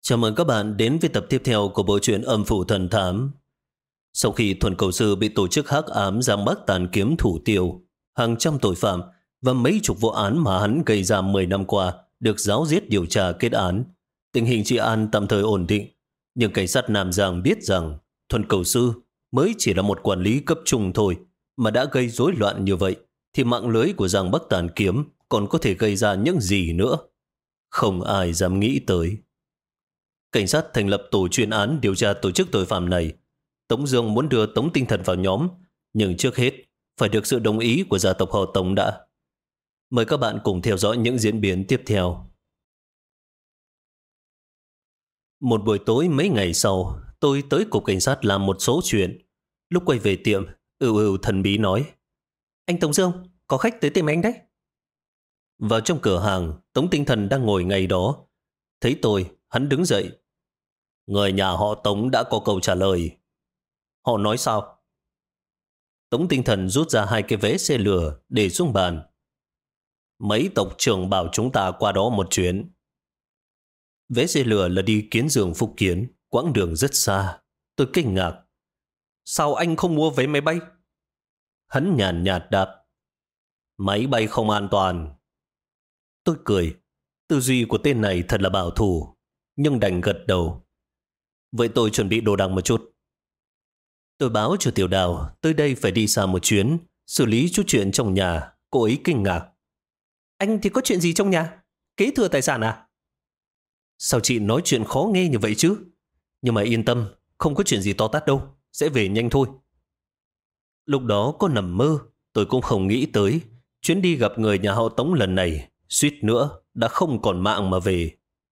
Chào mừng các bạn đến với tập tiếp theo của bộ truyện Âm Phủ Thần Thám. Sau khi Thuần Cầu Sư bị tổ chức hắc ám giam bắt tàn kiếm thủ tiêu, hàng trăm tội phạm và mấy chục vụ án mà hắn gây ra 10 năm qua được giáo diết điều tra kết án, tình hình trị an tạm thời ổn định. Nhưng cảnh sát Nam Giang biết rằng Thuần Cầu Sư mới chỉ là một quản lý cấp trung thôi, mà đã gây rối loạn như vậy thì mạng lưới của Giang Bắc Tàn Kiếm còn có thể gây ra những gì nữa. Không ai dám nghĩ tới. Cảnh sát thành lập tổ chuyên án điều tra tổ chức tội phạm này. Tống Dương muốn đưa Tống Tinh Thần vào nhóm, nhưng trước hết phải được sự đồng ý của gia tộc họ Tống đã. Mời các bạn cùng theo dõi những diễn biến tiếp theo. Một buổi tối mấy ngày sau, tôi tới cục cảnh sát làm một số chuyện. Lúc quay về tiệm, ưu thần bí nói: "Anh Tống Dương, có khách tới tìm anh đấy." Vào trong cửa hàng, Tống Tinh Thần đang ngồi ngay đó. Thấy tôi, hắn đứng dậy. "Người nhà họ Tống đã có câu trả lời." "Họ nói sao?" Tống Tinh Thần rút ra 2 cái vé xe lửa để xuống bàn. "Mấy tộc trưởng bảo chúng ta qua đó một chuyến." Vé xe lửa là đi Kiến Dương Phúc Kiến, quãng đường rất xa. Tôi kinh ngạc. "Sao anh không mua vé máy bay?" Hắn nhàn nhạt đáp: "Máy bay không an toàn." Tôi cười. Tư duy của tên này thật là bảo thủ, nhưng đành gật đầu. "Vậy tôi chuẩn bị đồ đạc một chút." Tôi báo cho Tiểu Đào tới đây phải đi xa một chuyến, xử lý chút chuyện trong nhà. Cô ấy kinh ngạc: "Anh thì có chuyện gì trong nhà? Kế thừa tài sản à?" "Sao chị nói chuyện khó nghe như vậy chứ? Nhưng mà yên tâm, không có chuyện gì to tát đâu, sẽ về nhanh thôi." Lúc đó có nằm mơ, tôi cũng không nghĩ tới chuyến đi gặp người nhà họ Tống lần này suýt nữa đã không còn mạng mà về.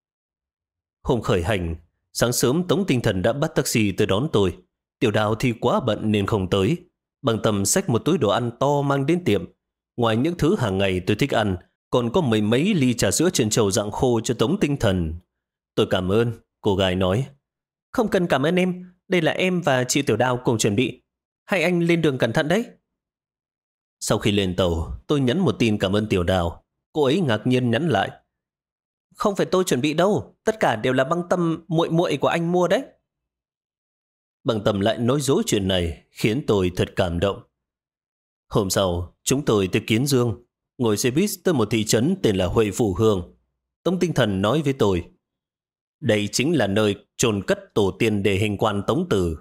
Hôm khởi hành, sáng sớm Tống Tinh Thần đã bắt taxi tới đón tôi. Tiểu Đào thì quá bận nên không tới. Bằng tầm xách một túi đồ ăn to mang đến tiệm. Ngoài những thứ hàng ngày tôi thích ăn, còn có mấy mấy ly trà sữa trân châu dạng khô cho Tống Tinh Thần. "Tôi cảm ơn," cô gái nói. "Không cần cảm ơn em, đây là em và chị Tiểu Đào cùng chuẩn bị. Hai anh lên đường cẩn thận đấy." Sau khi lên tàu, tôi nhắn một tin cảm ơn Tiểu Đào. Cô ấy ngạc nhiên nhắn lại: "Không phải tôi chuẩn bị đâu, tất cả đều là Băng Tâm muội muội của anh mua đấy." Băng Tâm lại nói dối chuyện này khiến tôi thật cảm động. Hôm sau, chúng tôi tới Kiến Dương, ngồi xe buýt tới một thị trấn tên là Huệ Phủ Hương. Tống Tinh Thần nói với tôi: "Đây chính là nơi chôn cất tổ tiên để hình quan Tống Tử."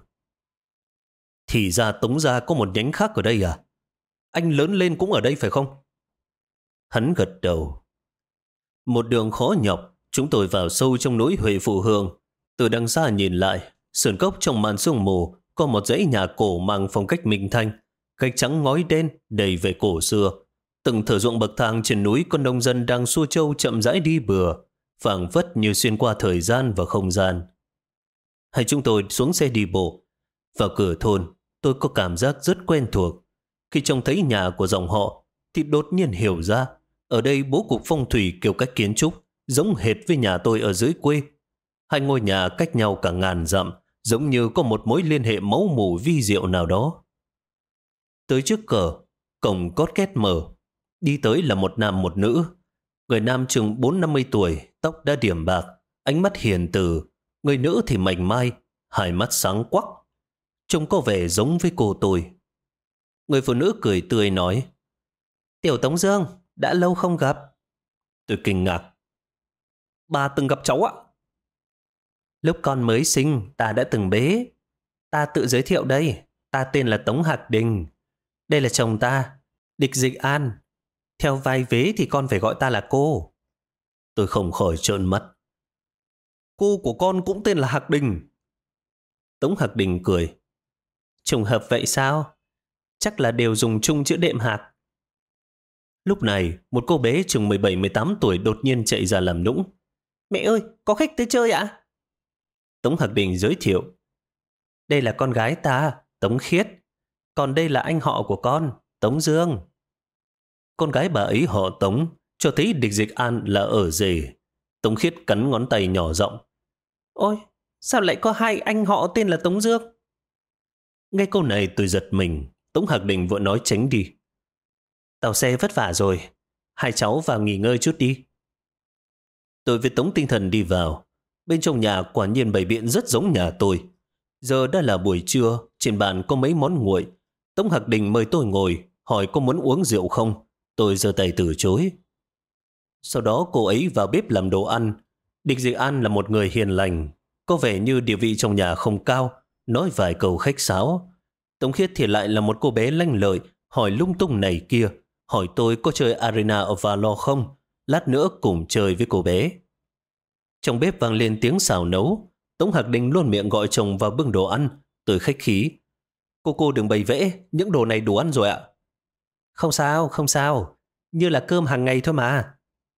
"Thì ra Tống gia có một nhánh khác ở đây à? Anh lớn lên cũng ở đây phải không?" Hắn gật đầu. Một đường khó nhọc, chúng tôi vào sâu trong núi Huệ Phủ Hương. Từ đằng xa nhìn lại, sườn cốc trong màn sương mù có một dãy nhà cổ mang phong cách Minh Thanh, gạch trắng ngói đen đầy vẻ cổ xưa. Từng thửa ruộng bậc thang trên núi con nông dân đang xua trâu chậm rãi đi bừa, phảng phất như xuyên qua thời gian và không gian. Hay chúng tôi xuống xe đi bộ. Vào cửa thôn, tôi có cảm giác rất quen thuộc. Khi trông thấy nhà của dòng họ, thì đột nhiên hiểu ra ở đây bố cục phong thủy kiểu cách kiến trúc giống hệt với nhà tôi ở dưới quê. Hai ngôi nhà cách nhau cả ngàn dặm, giống như có một mối liên hệ máu mủ vi diệu nào đó. Tới trước cửa, cổng cót két mở. Đi tới là một nam một nữ. Người nam chừng 40-50 tuổi, tóc đã điểm bạc, ánh mắt hiền từ. Người nữ thì mảnh mai, hai mắt sáng quắc. Trông có vẻ giống với cô tôi. Người phụ nữ cười tươi nói: "Tiểu Tống Dương, đã lâu không gặp." Tôi kinh ngạc: "Bà từng gặp cháu ạ?" "Lúc con mới sinh, ta đã từng bế. Ta tự giới thiệu đây, ta tên là Tống Hạc Đình. Đây là chồng ta, Địch Dịch An. Theo vai vế thì con phải gọi ta là cô." Tôi không khỏi trợn mắt. "Cô của con cũng tên là Hạc Đình?" Tống Hạc Đình cười: "Trùng hợp vậy sao? Chắc là đều dùng chung chữ đệm Hạc." Lúc này, một cô bé chừng 17-18 tuổi đột nhiên chạy ra làm nũng: "Mẹ ơi, có khách tới chơi ạ?" Tống Hạc Đình giới thiệu: "Đây là con gái ta, Tống Khiết. Còn đây là anh họ của con, Tống Dương." Con gái bà ấy họ Tống, cho thấy Địch Dịch An là ở rể. Tống Khiết cắn ngón tay nhỏ giọng: "Ôi, sao lại có hai anh họ tên là Tống Dương?" Nghe câu này tôi giật mình. Tống Hạc Đình vội nói tránh đi: "Tàu xe vất vả rồi, hai cháu vào nghỉ ngơi chút đi." Tôi với Tống Tinh Thần đi vào. Bên trong nhà quả nhiên bày biện rất giống nhà tôi. Giờ đã là buổi trưa, trên bàn có mấy món nguội. Tống Hạc Đình mời tôi ngồi, hỏi có muốn uống rượu không. Tôi giơ tay từ chối. Sau đó cô ấy vào bếp làm đồ ăn. Địch Dị An là một người hiền lành, có vẻ như địa vị trong nhà không cao, nói vài câu khách sáo. Tống Khiết thì lại là một cô bé lanh lợi, hỏi lung tung này kia, hỏi tôi có chơi Arena of Valor không, lát nữa cùng chơi với cô bé. Trong bếp vang lên tiếng xào nấu. Tống Hạc Đình luôn miệng gọi chồng vào bưng đồ ăn. Tôi khách khí. Cô đừng bày vẽ, những đồ này đủ ăn rồi ạ. Không sao, không sao, như là cơm hàng ngày thôi mà.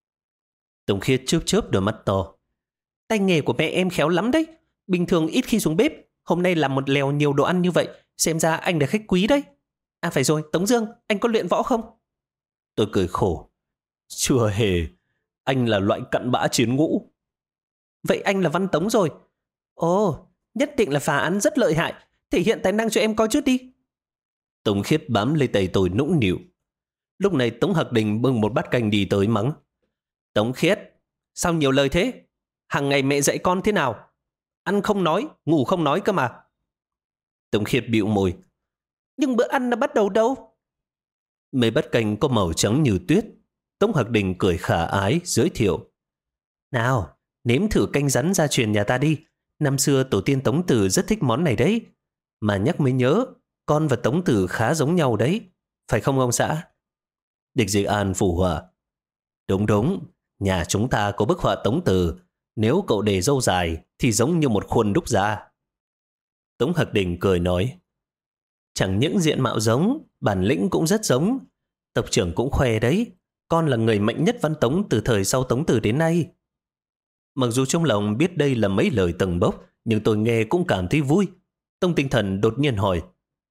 Tống Khiết chớp chớp đôi mắt to. Tay nghề của mẹ em khéo lắm đấy. Bình thường ít khi xuống bếp, hôm nay làm một lèo nhiều đồ ăn như vậy, xem ra anh là khách quý đấy. À phải rồi, Tống Dương, anh có luyện võ không? Tôi cười khổ. Chưa hề, anh là loại cặn bã chiến ngũ. Vậy anh là Văn Tống rồi. Ồ, nhất định là phá án rất lợi hại. Thể hiện tài năng cho em coi chút đi. Tống Khiết bám lấy tay tôi nũng nịu. Lúc này Tống Hạc Đình bưng một bát canh đi tới mắng. Tống Khiết, sao nhiều lời thế? Hàng ngày mẹ dạy con thế nào? Ăn không nói, ngủ không nói cơ mà. Tống Khiết bĩu môi. Nhưng bữa ăn đã bắt đầu đâu? Mấy bát canh có màu trắng như tuyết. Tống Hạc Đình cười khả ái giới thiệu. Nào, nếm thử canh rắn gia truyền nhà ta đi. Năm xưa tổ tiên Tống Tử rất thích món này đấy. Mà nhắc mới nhớ, con và Tống Tử khá giống nhau đấy. Phải không ông xã? Địch Dị An phụ họa. Đúng đúng, nhà chúng ta có bức họa Tống Tử. Nếu cậu để râu dài thì giống như một khuôn đúc ra. Tống Hạc Đình cười nói. Chẳng những diện mạo giống, bản lĩnh cũng rất giống. Tộc trưởng cũng khoe đấy. Con là người mạnh nhất Văn Tống từ thời sau Tống Tử đến nay. Mặc dù trong lòng biết đây là mấy lời tầng bốc, nhưng tôi nghe cũng cảm thấy vui. Tông Tinh Thần đột nhiên hỏi.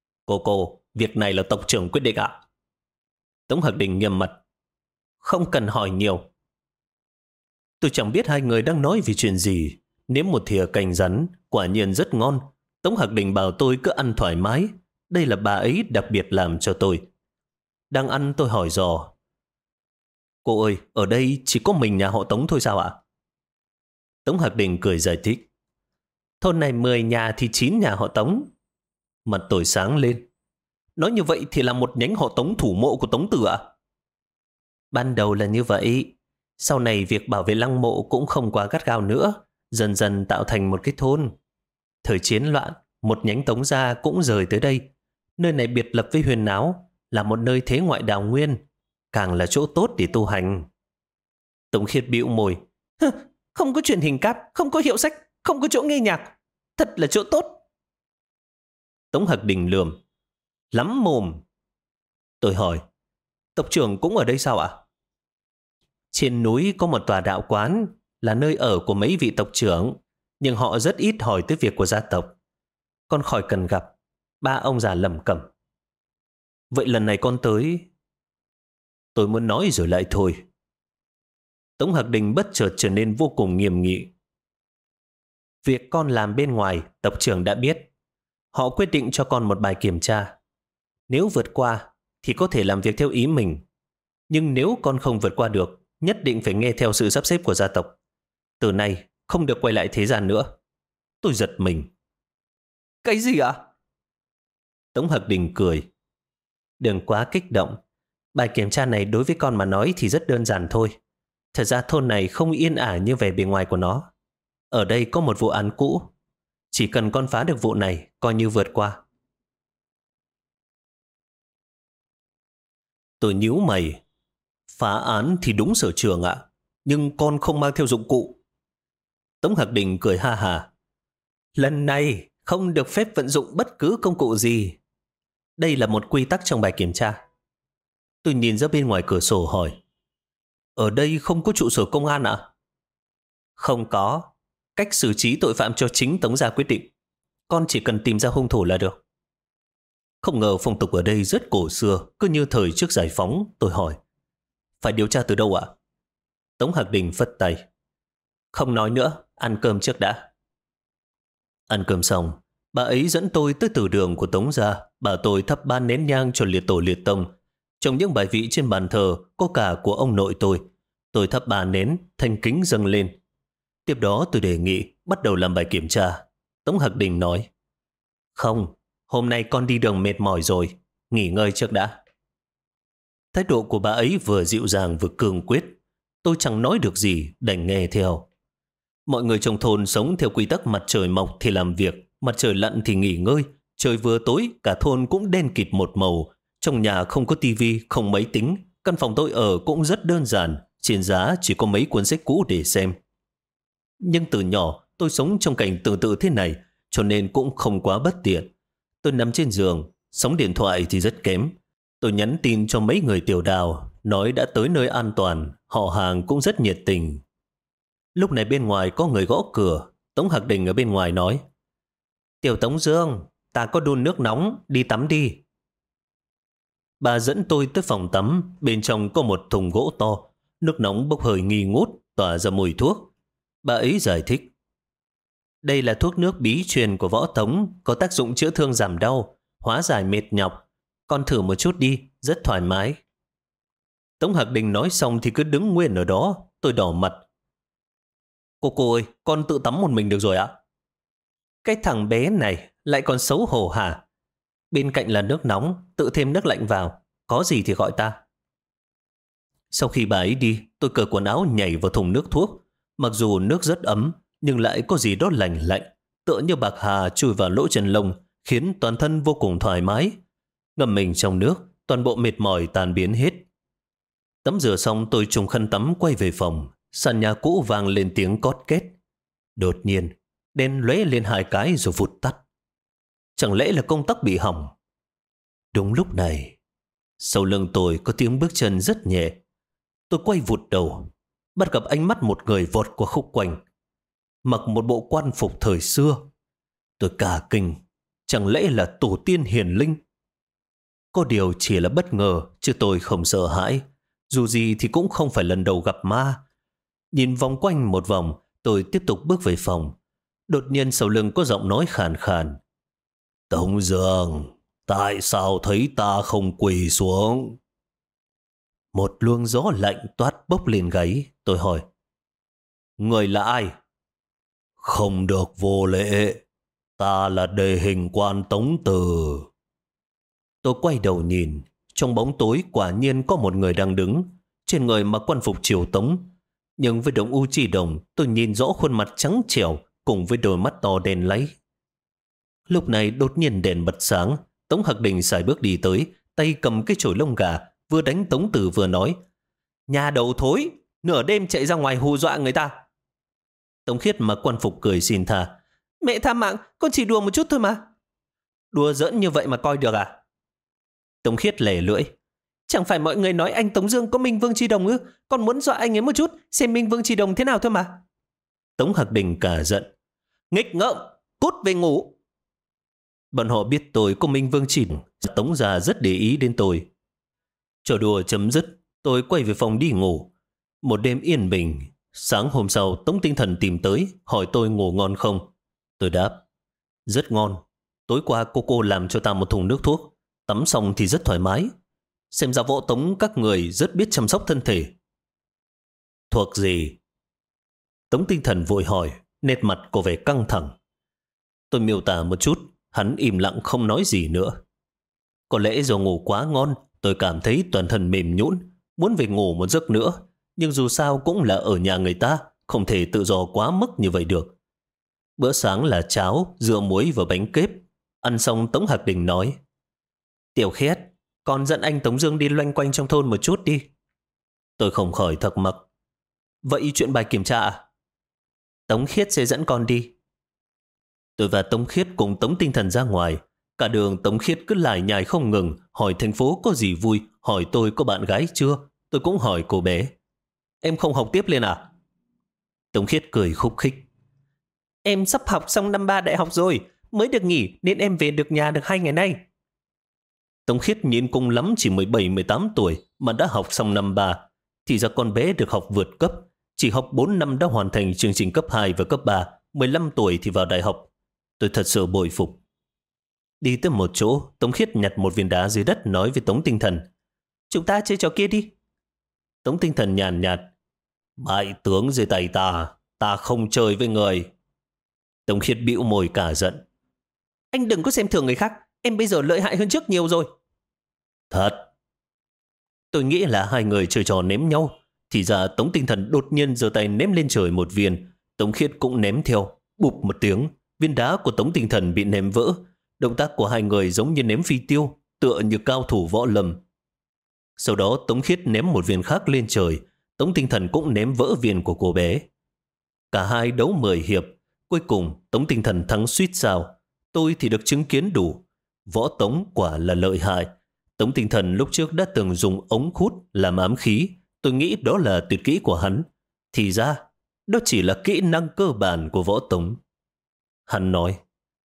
Cô, việc này là tộc trưởng quyết định ạ? Tống Hạc Đình nghiêm mặt. Không cần hỏi nhiều. Tôi chẳng biết hai người đang nói về chuyện gì. Nếm một thìa canh rắn, quả nhiên rất ngon. Tống Hạc Đình bảo tôi cứ ăn thoải mái. Đây là bà ấy đặc biệt làm cho tôi. Đang ăn tôi hỏi dò. Cô ơi, ở đây chỉ có mình nhà họ Tống thôi sao ạ? Tống Hạc Đình cười giải thích. Thôn này 10 nhà thì 9 nhà họ Tống. Mặt tôi sáng lên. Nói như vậy thì là một nhánh họ Tống thủ mộ của Tống Tử ạ? Ban đầu là như vậy. Sau này việc bảo vệ lăng mộ cũng không quá gắt gao nữa. Dần dần tạo thành một cái thôn. Thời chiến loạn, một nhánh Tống gia cũng rời tới đây. Nơi này biệt lập với Huyền Náo, là một nơi thế ngoại đào nguyên, càng là chỗ tốt để tu hành. Tống Khiết bĩu môi. Không có truyền hình cáp, không có hiệu sách, không có chỗ nghe nhạc. Thật là chỗ tốt. Tống Hạc Đình lườm. Lắm mồm. Tôi hỏi. Tộc trưởng cũng ở đây sao ạ? Trên núi có một tòa đạo quán, là nơi ở của mấy vị tộc trưởng, nhưng họ rất ít hỏi tới việc của gia tộc. Con khỏi cần gặp. Ba ông già lẩm cẩm. Vậy lần này con tới... Tôi muốn nói rồi lại thôi. Tống Hạc Đình bất chợt trở nên vô cùng nghiêm nghị. Việc con làm bên ngoài, tộc trưởng đã biết. Họ quyết định cho con một bài kiểm tra. Nếu vượt qua, thì có thể làm việc theo ý mình. Nhưng nếu con không vượt qua được, nhất định phải nghe theo sự sắp xếp của gia tộc. Từ nay, không được quay lại thế gian nữa. Tôi giật mình. Cái gì ạ? Tống Hạc Đình cười. Đừng quá kích động. Bài kiểm tra này đối với con mà nói thì rất đơn giản thôi. Thật ra thôn này không yên ả như vẻ bề ngoài của nó. Ở đây có một vụ án cũ. Chỉ cần con phá được vụ này, coi như vượt qua. Tôi nhíu mày. Phá án thì đúng sở trường ạ. Nhưng con không mang theo dụng cụ. Tống Hạc Đình cười ha hà. Lần này không được phép vận dụng bất cứ công cụ gì. Đây là một quy tắc trong bài kiểm tra. Tôi nhìn ra bên ngoài cửa sổ hỏi. Ở đây không có trụ sở công an ạ? Không có. Cách xử trí tội phạm cho chính Tống gia quyết định. Con chỉ cần tìm ra hung thủ là được. Không ngờ phong tục ở đây rất cổ xưa, cứ như thời trước giải phóng. Tôi hỏi. Phải điều tra từ đâu ạ? Tống Hạc Đình phất tay. Không nói nữa, ăn cơm trước đã. Ăn cơm xong, bà ấy dẫn tôi tới tử đường của Tống gia. Bà tôi thắp 3 nén nhang cho liệt tổ liệt tông. Trong những bài vị trên bàn thờ có cả của ông nội tôi. Tôi thắp 3 nén, thành kính dâng lên. Tiếp đó tôi đề nghị bắt đầu làm bài kiểm tra. Tống Hạc Đình nói, không, hôm nay con đi đường mệt mỏi rồi, nghỉ ngơi trước đã. Thái độ của bà ấy vừa dịu dàng vừa cương quyết. Tôi chẳng nói được gì, đành nghe theo. Mọi người trong thôn sống theo quy tắc mặt trời mọc thì làm việc, mặt trời lặn thì nghỉ ngơi. Trời vừa tối, cả thôn cũng đen kịt một màu. Trong nhà không có tivi, không máy tính. Căn phòng tôi ở cũng rất đơn giản, trên giá chỉ có mấy cuốn sách cũ để xem. Nhưng từ nhỏ, tôi sống trong cảnh tương tự thế này, cho nên cũng không quá bất tiện. Tôi nằm trên giường, sóng điện thoại thì rất kém. Tôi nhắn tin cho mấy người tiểu đào, nói đã tới nơi an toàn, họ hàng cũng rất nhiệt tình. Lúc này bên ngoài có người gõ cửa, Tống Hạc Đình ở bên ngoài nói, Tiểu Tống Dương, ta có đun nước nóng, đi tắm đi. Bà dẫn tôi tới phòng tắm, bên trong có một thùng gỗ to, nước nóng bốc hơi nghi ngút, tỏa ra mùi thuốc. Bà ấy giải thích, đây là thuốc nước bí truyền của Võ Tống, có tác dụng chữa thương giảm đau, hóa giải mệt nhọc. Con thử một chút đi, rất thoải mái. Tống Hạc Đình nói xong thì cứ đứng nguyên ở đó, tôi đỏ mặt. Cô ơi, con tự tắm một mình được rồi ạ? Cái thằng bé này lại còn xấu hổ hả? Bên cạnh là nước nóng, tự thêm nước lạnh vào, có gì thì gọi ta. Sau khi bà ấy đi, tôi cởi quần áo nhảy vào thùng nước thuốc. Mặc dù nước rất ấm, nhưng lại có gì đó lành lạnh, tựa như bạc hà chui vào lỗ chân lông, khiến toàn thân vô cùng thoải mái. Ngâm mình trong nước, toàn bộ mệt mỏi tan biến hết. Tắm rửa xong tôi trùng khăn tắm quay về phòng, sàn nhà cũ vang lên tiếng cót két. Đột nhiên, đèn lóe lên 2 cái rồi vụt tắt. Chẳng lẽ là công tắc bị hỏng? Đúng lúc này, sau lưng tôi có tiếng bước chân rất nhẹ. Tôi quay vụt đầu, bắt gặp ánh mắt một người vọt qua khúc quanh, mặc một bộ quan phục thời xưa. Tôi cả kinh, chẳng lẽ là tổ tiên hiền linh? Có điều chỉ là bất ngờ, chứ tôi không sợ hãi. Dù gì thì cũng không phải lần đầu gặp ma. Nhìn vòng quanh một vòng, tôi tiếp tục bước về phòng. Đột nhiên sau lưng có giọng nói khàn khàn. Tống Dương, tại sao thấy ta không quỳ xuống? Một luồng gió lạnh toát bốc lên gáy. Tôi hỏi, người là ai? Không được vô lễ. Ta là đề hình quan Tống Từ. Tôi quay đầu nhìn. Trong bóng tối quả nhiên có một người đang đứng. Trên người mặc quan phục triều Tống. Nhưng với đồng u chỉ đồng, tôi nhìn rõ khuôn mặt trắng trẻo cùng với đôi mắt to đen láy. Lúc này đột nhiên đèn bật sáng. Tống Hạc Đình sải bước đi tới, tay cầm cái chổi lông gà, vừa đánh Tống Tử vừa nói, nhà đầu thối, nửa đêm chạy ra ngoài hù dọa người ta. Tống Khiết mặc quan phục cười xin tha, mẹ tha mạng, con chỉ đùa một chút thôi mà. Đùa giỡn như vậy mà coi được à? Tống Khiết lẻ lưỡi, chẳng phải mọi người nói anh Tống Dương có Minh Vương Chi Đồng ư? Con muốn dọa anh ấy một chút, xem Minh Vương Chi Đồng thế nào thôi mà. Tống Hạc Đình cả giận, nghịch ngợm, cút về ngủ. Bọn họ biết tôi có Minh Vương Chỉ Đồng, Tống già rất để ý đến tôi. Trò đùa chấm dứt, tôi quay về phòng đi ngủ. Một đêm yên bình. Sáng hôm sau Tống Tinh Thần tìm tới, hỏi tôi ngủ ngon không. Tôi đáp, rất ngon. Tối qua cô làm cho ta một thùng nước thuốc, tắm xong thì rất thoải mái. Xem ra Võ Tống các người rất biết chăm sóc thân thể. Thuộc gì? Tống Tinh Thần vội hỏi, nét mặt có vẻ căng thẳng. Tôi miêu tả một chút, hắn im lặng không nói gì nữa. Có lẽ do ngủ quá ngon, tôi cảm thấy toàn thân mềm nhũn, muốn về ngủ một giấc nữa. Nhưng dù sao cũng là ở nhà người ta, không thể tự do quá mức như vậy được. Bữa sáng là cháo, dưa muối và bánh kếp. Ăn xong Tống Hạc Đình nói, Tiểu Khiết, con dẫn anh Tống Dương đi loanh quanh trong thôn một chút đi. Tôi không khỏi thắc mắc, vậy chuyện bài kiểm tra à? Tống Khiết sẽ dẫn con đi. Tôi và Tống Khiết cùng Tống Tinh Thần ra ngoài. Cả đường Tống Khiết cứ lải nhải không ngừng, hỏi thành phố có gì vui, hỏi tôi có bạn gái chưa. Tôi cũng hỏi cô bé, em không học tiếp lên à? Tống Khiết cười khúc khích, em sắp học xong năm 3 đại học rồi, mới được nghỉ nên em về được nhà được 2 ngày nay. Tống Khiết nhìn cùng lắm chỉ 17-18 tuổi mà đã học xong năm 3. Thì ra con bé được học vượt cấp, chỉ học 4 năm đã hoàn thành chương trình cấp 2 và cấp 3, 15 tuổi thì vào đại học. Tôi thật sự bội phục. Đi tới một chỗ, Tống Khiết nhặt một viên đá dưới đất nói với Tống Tinh Thần, chúng ta chơi trò kia đi. Tống Tinh Thần nhàn nhạt, bại tướng dưới tay ta, Ta không chơi với người. Tống Khiết bĩu môi cả giận. Anh đừng có xem thường người khác. Em bây giờ lợi hại hơn trước nhiều rồi. Thật. Tôi nghĩ là hai người chơi trò ném nhau. Thì ra Tống Tinh Thần đột nhiên giơ tay ném lên trời một viên. Tống Khiết cũng ném theo. Bụp một tiếng, viên đá của Tống Tinh Thần bị ném vỡ. Động tác của hai người giống như ném phi tiêu, tựa như cao thủ võ lâm. Sau đó Tống Khiết ném một viên khác lên trời. Tống Tinh Thần cũng ném vỡ viên của cô bé. Cả hai đấu 10 hiệp. Cuối cùng Tống Tinh Thần thắng suýt sao. Tôi thì được chứng kiến đủ. Võ Tống quả là lợi hại. Tống Tinh Thần lúc trước đã từng dùng ống hút làm ám khí. Tôi nghĩ đó là tuyệt kỹ của hắn. Thì ra, đó chỉ là kỹ năng cơ bản của Võ Tống. Hắn nói,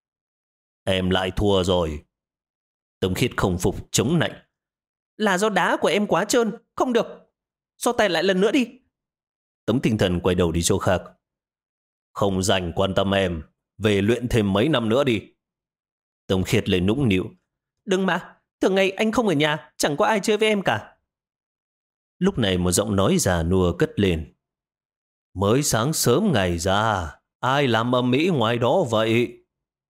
em lại thua rồi. Tống Khiết không phục chống nạnh. Là do đá của em quá trơn, không được. So tay lại lần nữa đi. Tống Tinh Thần quay đầu đi chỗ khác. Không dành quan tâm em, về luyện thêm mấy năm nữa đi. Tống Khiết lên nũng nịu. Đừng mà, thường ngày anh không ở nhà, chẳng có ai chơi với em cả. Lúc này một giọng nói già nua cất lên. Mới sáng sớm ngày ra, ai làm ầm ĩ ngoài đó vậy?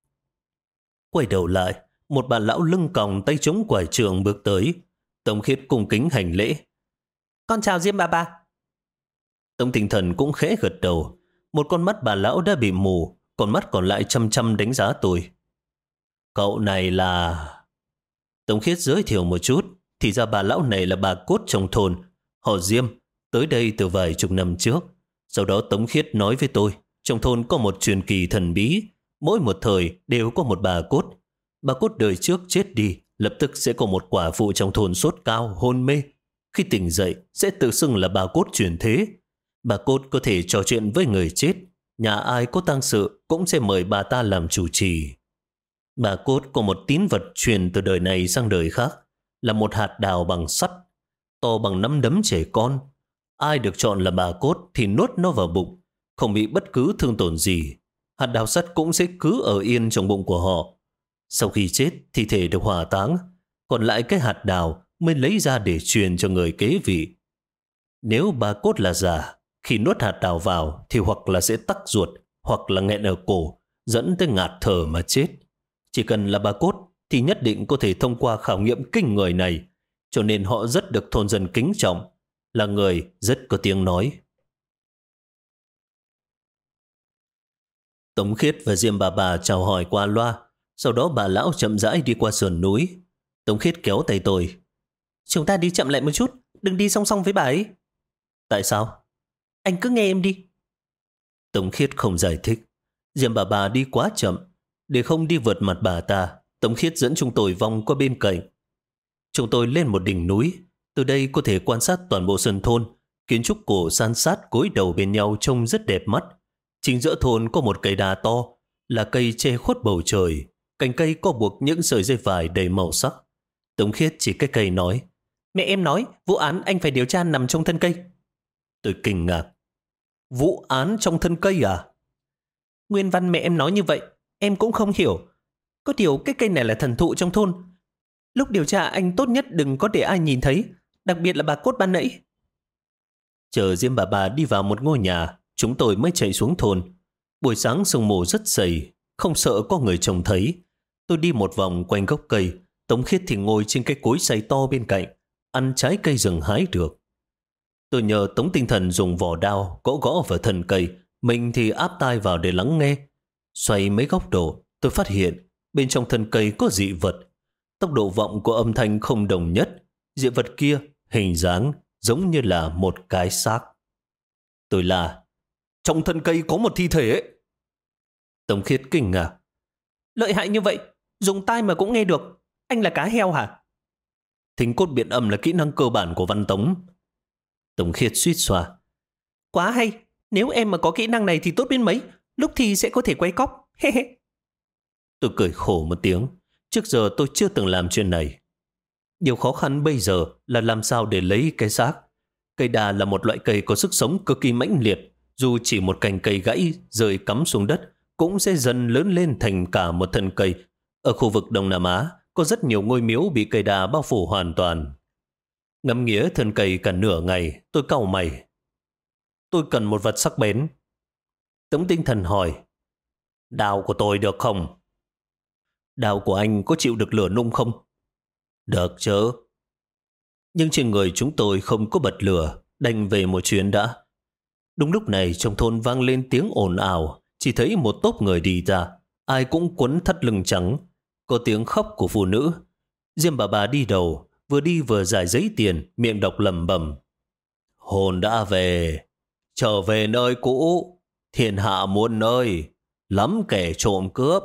Quay đầu lại, một bà lão lưng còng tay chống quải trường bước tới. Tống Khiết cung kính hành lễ. Con chào Diêm bà. Tống Tinh Thần cũng khẽ gật đầu. Một con mắt bà lão đã bị mù, con mắt còn lại chăm chăm đánh giá tôi. Cậu này là... Tống Khiết giới thiệu một chút, thì ra bà lão này là bà cốt trong thôn, họ Diêm, tới đây từ vài chục năm trước. Sau đó Tống Khiết nói với tôi, trong thôn có một truyền kỳ thần bí, mỗi một thời đều có một bà cốt. Bà cốt đời trước chết đi, lập tức sẽ có một quả phụ trong thôn sốt cao, hôn mê. Khi tỉnh dậy, sẽ tự xưng là bà cốt chuyển thế. Bà cốt có thể trò chuyện với người chết, nhà ai có tang sự cũng sẽ mời bà ta làm chủ trì. Bà cốt có một tín vật truyền từ đời này sang đời khác, là một hạt đào bằng sắt, to bằng nắm đấm trẻ con. Ai được chọn là bà cốt thì nuốt nó vào bụng, không bị bất cứ thương tổn gì. Hạt đào sắt cũng sẽ cứ ở yên trong bụng của họ. Sau khi chết, thi thể được hỏa táng, còn lại cái hạt đào mới lấy ra để truyền cho người kế vị. Nếu bà cốt là giả, khi nuốt hạt đào vào thì hoặc là sẽ tắc ruột, hoặc là nghẹn ở cổ, dẫn tới ngạt thở mà chết. Chỉ cần là bà cốt thì nhất định có thể thông qua khảo nghiệm kinh người này, cho nên họ rất được thôn dân kính trọng, là người rất có tiếng nói. Tống Khiết và Diêm bà chào hỏi qua loa, sau đó bà lão chậm rãi đi qua sườn núi. Tống Khiết kéo tay tôi. Chúng ta đi chậm lại một chút, đừng đi song song với bà ấy. Tại sao? Anh cứ nghe em đi. Tống Khiết không giải thích. Diêm bà đi quá chậm. Để không đi vượt mặt bà ta, Tống Khiết dẫn chúng tôi vòng qua bên cạnh. Chúng tôi lên một đỉnh núi. Từ đây có thể quan sát toàn bộ sân thôn. Kiến trúc cổ san sát gối đầu bên nhau trông rất đẹp mắt. Chính giữa thôn có một cây đa to, là cây che khuất bầu trời. Cành cây có buộc những sợi dây vải đầy màu sắc. Tống Khiết chỉ cái cây nói, mẹ em nói vụ án anh phải điều tra nằm trong thân cây. Tôi kinh ngạc. Vụ án trong thân cây à? Nguyên văn mẹ em nói như vậy, em cũng không hiểu. Có điều cái cây này là thần thụ trong thôn. Lúc điều tra anh tốt nhất đừng có để ai nhìn thấy, đặc biệt là bà cốt ban nãy. Chờ Diêm bà đi vào một ngôi nhà, chúng tôi mới chạy xuống thôn. Buổi sáng sương mù rất dày, không sợ có người trông thấy. Tôi đi một vòng quanh gốc cây, Tống Khiết thì ngồi trên cái cối xay to bên cạnh, ăn trái cây rừng hái được. Tôi nhờ Tống Tinh Thần dùng vỏ đao gõ gõ vào thân cây, mình thì áp tai vào để lắng nghe. Xoay mấy góc độ, tôi phát hiện bên trong thân cây có dị vật. Tốc độ vọng của âm thanh không đồng nhất. Dị vật kia hình dáng giống như là một cái xác. Tôi là, trong thân cây có một thi thể ấy. Tống Khiết kinh ngạc. Lợi hại như vậy, dùng tai mà cũng nghe được. Anh là cá heo hả? Thính cốt biện âm là kỹ năng cơ bản của Văn Tống. Tống Khiết suýt xoa. Quá hay, nếu em mà có kỹ năng này thì tốt biết mấy, lúc thì sẽ có thể quay cóc. Tôi cười khổ một tiếng. Trước giờ tôi chưa từng làm chuyện này. Điều khó khăn bây giờ là làm sao để lấy cái xác. Cây đà là một loại cây có sức sống cực kỳ mãnh liệt. Dù chỉ một cành cây gãy rơi cắm xuống đất cũng sẽ dần lớn lên thành cả một thân cây. Ở khu vực Đông Nam Á có rất nhiều ngôi miếu bị cây đà bao phủ hoàn toàn. Ngắm nghía thân cây cả nửa ngày, tôi cau mày. Tôi cần một vật sắc bén. Tống Tinh Thần hỏi, đao của tôi được không? Đao của anh có chịu được lửa nung không? Được chứ. Nhưng trên người chúng tôi không có bật lửa, đành về một chuyến đã. Đúng lúc này trong thôn vang lên tiếng ồn ào, chỉ thấy một tốp người đi ra, ai cũng quấn thắt lưng trắng, có tiếng khóc của phụ nữ. Diêm bà đi đầu, vừa đi vừa giải giấy tiền, miệng đọc lẩm bẩm. Hồn đã về, trở về nơi cũ, thiên hạ muôn nơi, lắm kẻ trộm cướp.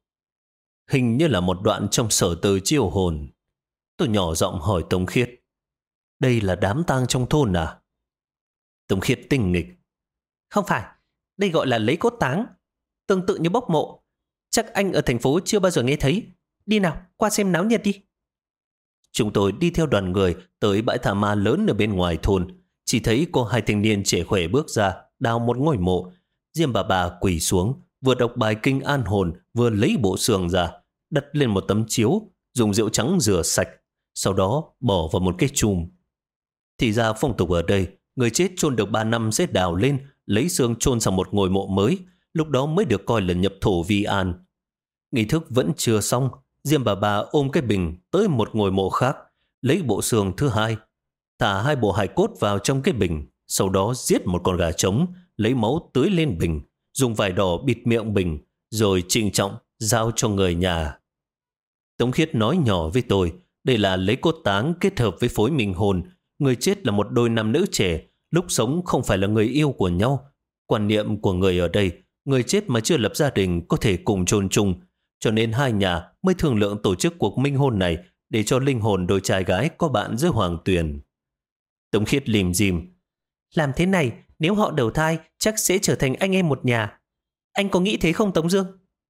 Hình như là một đoạn trong Sở Từ Chiêu Hồn. Tôi nhỏ giọng hỏi Tống Khiết, đây là đám tang trong thôn à? Tống Khiết tinh nghịch, không phải, đây gọi là lấy cốt táng, tương tự như bốc mộ. Chắc anh ở thành phố chưa bao giờ nghe thấy. Đi nào, qua xem náo nhiệt đi. Chúng tôi đi theo đoàn người tới bãi thả ma lớn ở bên ngoài thôn. Chỉ thấy có hai thanh niên trẻ khỏe bước ra, đào một ngôi mộ. Diêm bà quỳ xuống, vừa đọc bài kinh an hồn, vừa lấy bộ xương ra, đặt lên một tấm chiếu, dùng rượu trắng rửa sạch, sau đó bỏ vào một cái chùm. Thì ra phong tục ở đây, người chết chôn được 3 năm sẽ đào lên, lấy xương chôn sang một ngôi mộ mới, lúc đó mới được coi là nhập thổ vi an. Nghi thức vẫn chưa xong, Diêm bà ôm cái bình tới một ngôi mộ khác, lấy bộ xương thứ hai, thả 2 bộ hài cốt vào trong cái bình, sau đó giết một con gà trống, lấy máu tưới lên bình, dùng vải đỏ bịt miệng bình, rồi trịnh trọng giao cho người nhà. Tống Khiết nói nhỏ với tôi, đây là lấy cốt táng kết hợp với phối minh hồn. Người chết là một đôi nam nữ trẻ, lúc sống không phải là người yêu của nhau. Quan niệm của người ở đây, người chết mà chưa lập gia đình có thể cùng chôn chung, cho nên hai nhà mới thương lượng tổ chức cuộc minh hôn này để cho linh hồn đôi trai gái có bạn giữa hoàng tuyền. Tống Khiết lìm dìm, làm thế này nếu họ đầu thai chắc sẽ trở thành anh em một nhà. Anh có nghĩ thế không Tống Dương?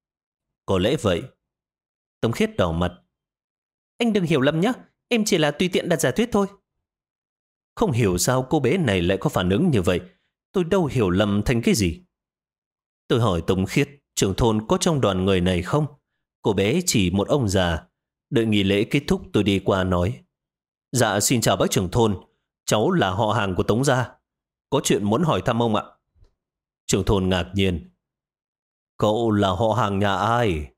Có lẽ vậy. Tống Khiết đỏ mặt, anh đừng hiểu lầm nhé, em chỉ là tùy tiện đặt giả thuyết thôi. Không hiểu sao cô bé này lại có phản ứng như vậy. Tôi đâu hiểu lầm thành cái gì. Tôi hỏi Tống Khiết, trưởng thôn có trong đoàn người này không? Cô bé chỉ một ông già. Đợi nghỉ lễ kết thúc tôi đi qua nói, dạ xin chào bác trưởng thôn, cháu là họ hàng của Tống gia, có chuyện muốn hỏi thăm ông ạ. Trưởng thôn ngạc nhiên, cậu là họ hàng nhà ai?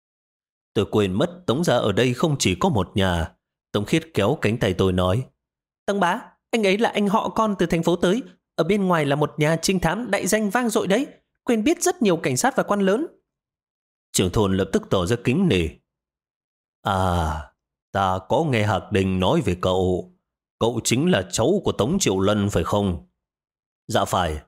Tôi quên mất Tống gia ở đây không chỉ có một nhà. Tống Khiết kéo cánh tay tôi nói, Tống bá, anh ấy là anh họ con từ thành phố tới, ở bên ngoài là một nhà trinh thám đại danh vang dội đấy, quen biết rất nhiều cảnh sát và quan lớn. Trưởng thôn lập tức tỏ ra kính nể, à, ta có nghe Hạc Đình nói về cậu, cậu chính là cháu của Tống Triệu Lân phải không? Dạ phải.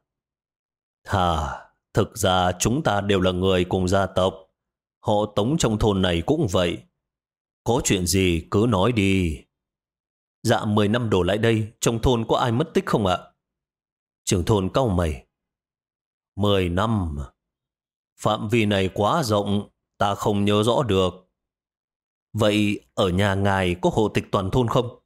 Thực ra chúng ta đều là người cùng gia tộc, họ Tống trong thôn này cũng vậy. Có chuyện gì cứ nói đi. Dạ 10 năm đổ lại đây, trong thôn có ai mất tích không ạ? Trưởng thôn cau mày, 10 năm? Phạm vi này quá rộng, ta không nhớ rõ được. Vậy ở nhà ngài có hộ tịch toàn thôn không?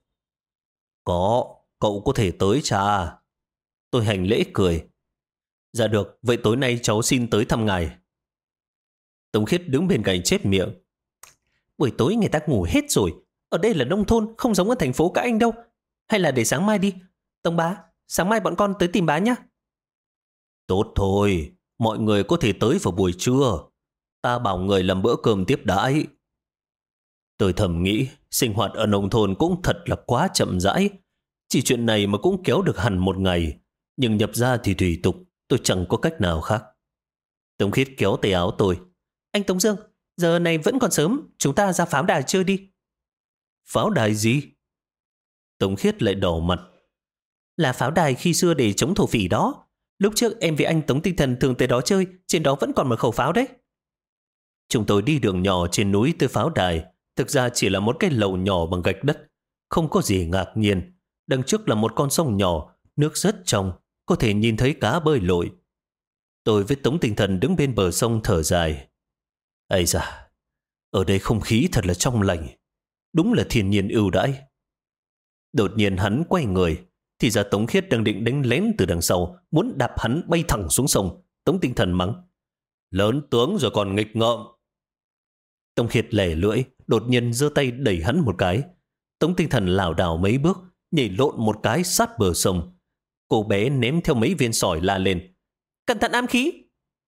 Có, cậu có thể tới tra. Tôi hành lễ cười. Dạ được, vậy tối nay cháu xin tới thăm ngài. Tống Khiết đứng bên cạnh chép miệng, buổi tối người ta ngủ hết rồi, ở đây là nông thôn, không giống ở thành phố các anh đâu. Hay là để sáng mai đi. Tống bá, sáng mai bọn con tới tìm bá nhé. Tốt thôi, mọi người có thể tới vào buổi trưa. Ta bảo người làm bữa cơm tiếp đãi. Tôi thầm nghĩ, sinh hoạt ở nông thôn cũng thật là quá chậm rãi. Chỉ chuyện này mà cũng kéo được hẳn một ngày. Nhưng nhập ra thì tùy tục, tôi chẳng có cách nào khác. Tống Khiết kéo tay áo tôi. Anh Tống Dương, giờ này vẫn còn sớm, chúng ta ra pháo đài chơi đi. Pháo đài gì? Tống Khiết lại đỏ mặt. Là pháo đài khi xưa để chống thổ phỉ đó. Lúc trước em với anh Tống Tinh Thần thường tới đó chơi, trên đó vẫn còn một khẩu pháo đấy. Chúng tôi đi đường nhỏ trên núi tới pháo đài. Thực ra chỉ là một cái lầu nhỏ bằng gạch đất, không có gì ngạc nhiên. Đằng trước là một con sông nhỏ, nước rất trong, có thể nhìn thấy cá bơi lội. Tôi với Tống Tinh Thần đứng bên bờ sông thở dài. Ây da, ở đây không khí thật là trong lành, đúng là thiên nhiên ưu đãi. Đột nhiên hắn quay người, thì ra Tống Khiết đang định đánh lén từ đằng sau, muốn đạp hắn bay thẳng xuống sông. Tống Tinh Thần mắng, lớn tướng rồi còn nghịch ngợm. Tống Khiết lẻ lưỡi, đột nhiên giơ tay đẩy hắn một cái. Tống Tinh Thần lảo đảo mấy bước, nhảy lộn một cái sát bờ sông. Cô bé ném theo mấy viên sỏi la lên, cẩn thận ám khí.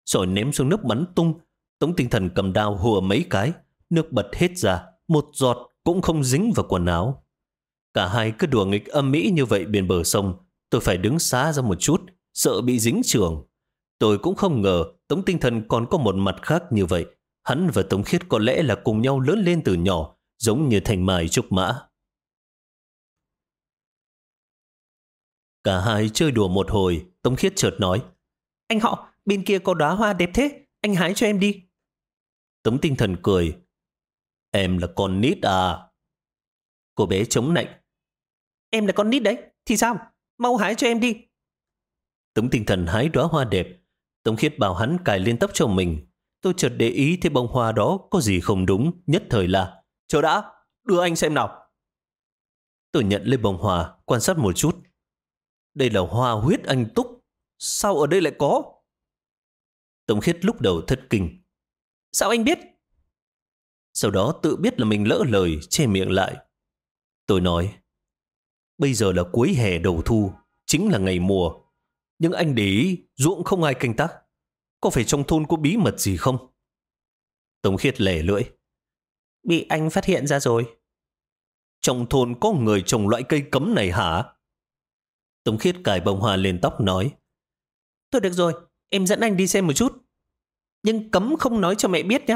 rồi ném xuống nước bắn tung. Tống Tinh Thần cầm đao hùa mấy cái, nước bật hết ra, một giọt cũng không dính vào quần áo. Cả hai cứ đùa nghịch âm mỹ như vậy bên bờ sông. Tôi phải đứng xa ra một chút, sợ bị dính chưởng. Tôi cũng không ngờ Tống Tinh Thần còn có một mặt khác như vậy. Hắn và Tống Khiết có lẽ là cùng nhau lớn lên từ nhỏ, giống như Thành Mai Trúc Mã. Cả hai chơi đùa một hồi, Tống Khiết chợt nói: Anh họ, bên kia có đóa hoa đẹp thế, anh hái cho em đi. Tống Tinh Thần cười: Em là con nít à? Cô bé chống nạnh: Em là con nít đấy, thì sao? Mau hái cho em đi. Tống Tinh Thần hái đóa hoa đẹp. Tống Khiết bảo hắn cài lên tóc cho mình. Tôi chợt để ý thấy bông hoa đó có gì không đúng, nhất thời là: Chờ đã, đưa anh xem nào. Tôi nhận lấy bông hoa, quan sát một chút. Đây là hoa huyết anh túc, sao ở đây lại có? Tống Khiết lúc đầu thất kinh: Sao anh biết? Sau đó tự biết là mình lỡ lời, che miệng lại. Tôi nói: Bây giờ là cuối hè đầu thu, chính là ngày mùa. Nhưng anh để ý, ruộng không ai canh tác. Có phải trong thôn có bí mật gì không? Tống Khiết lẻ lưỡi: Bị anh phát hiện ra rồi. Trong thôn có người trồng loại cây cấm này hả? Tống Khiết cài bông hoa lên tóc nói: Thôi được rồi, em dẫn anh đi xem một chút. Nhưng cấm không nói cho mẹ biết nha.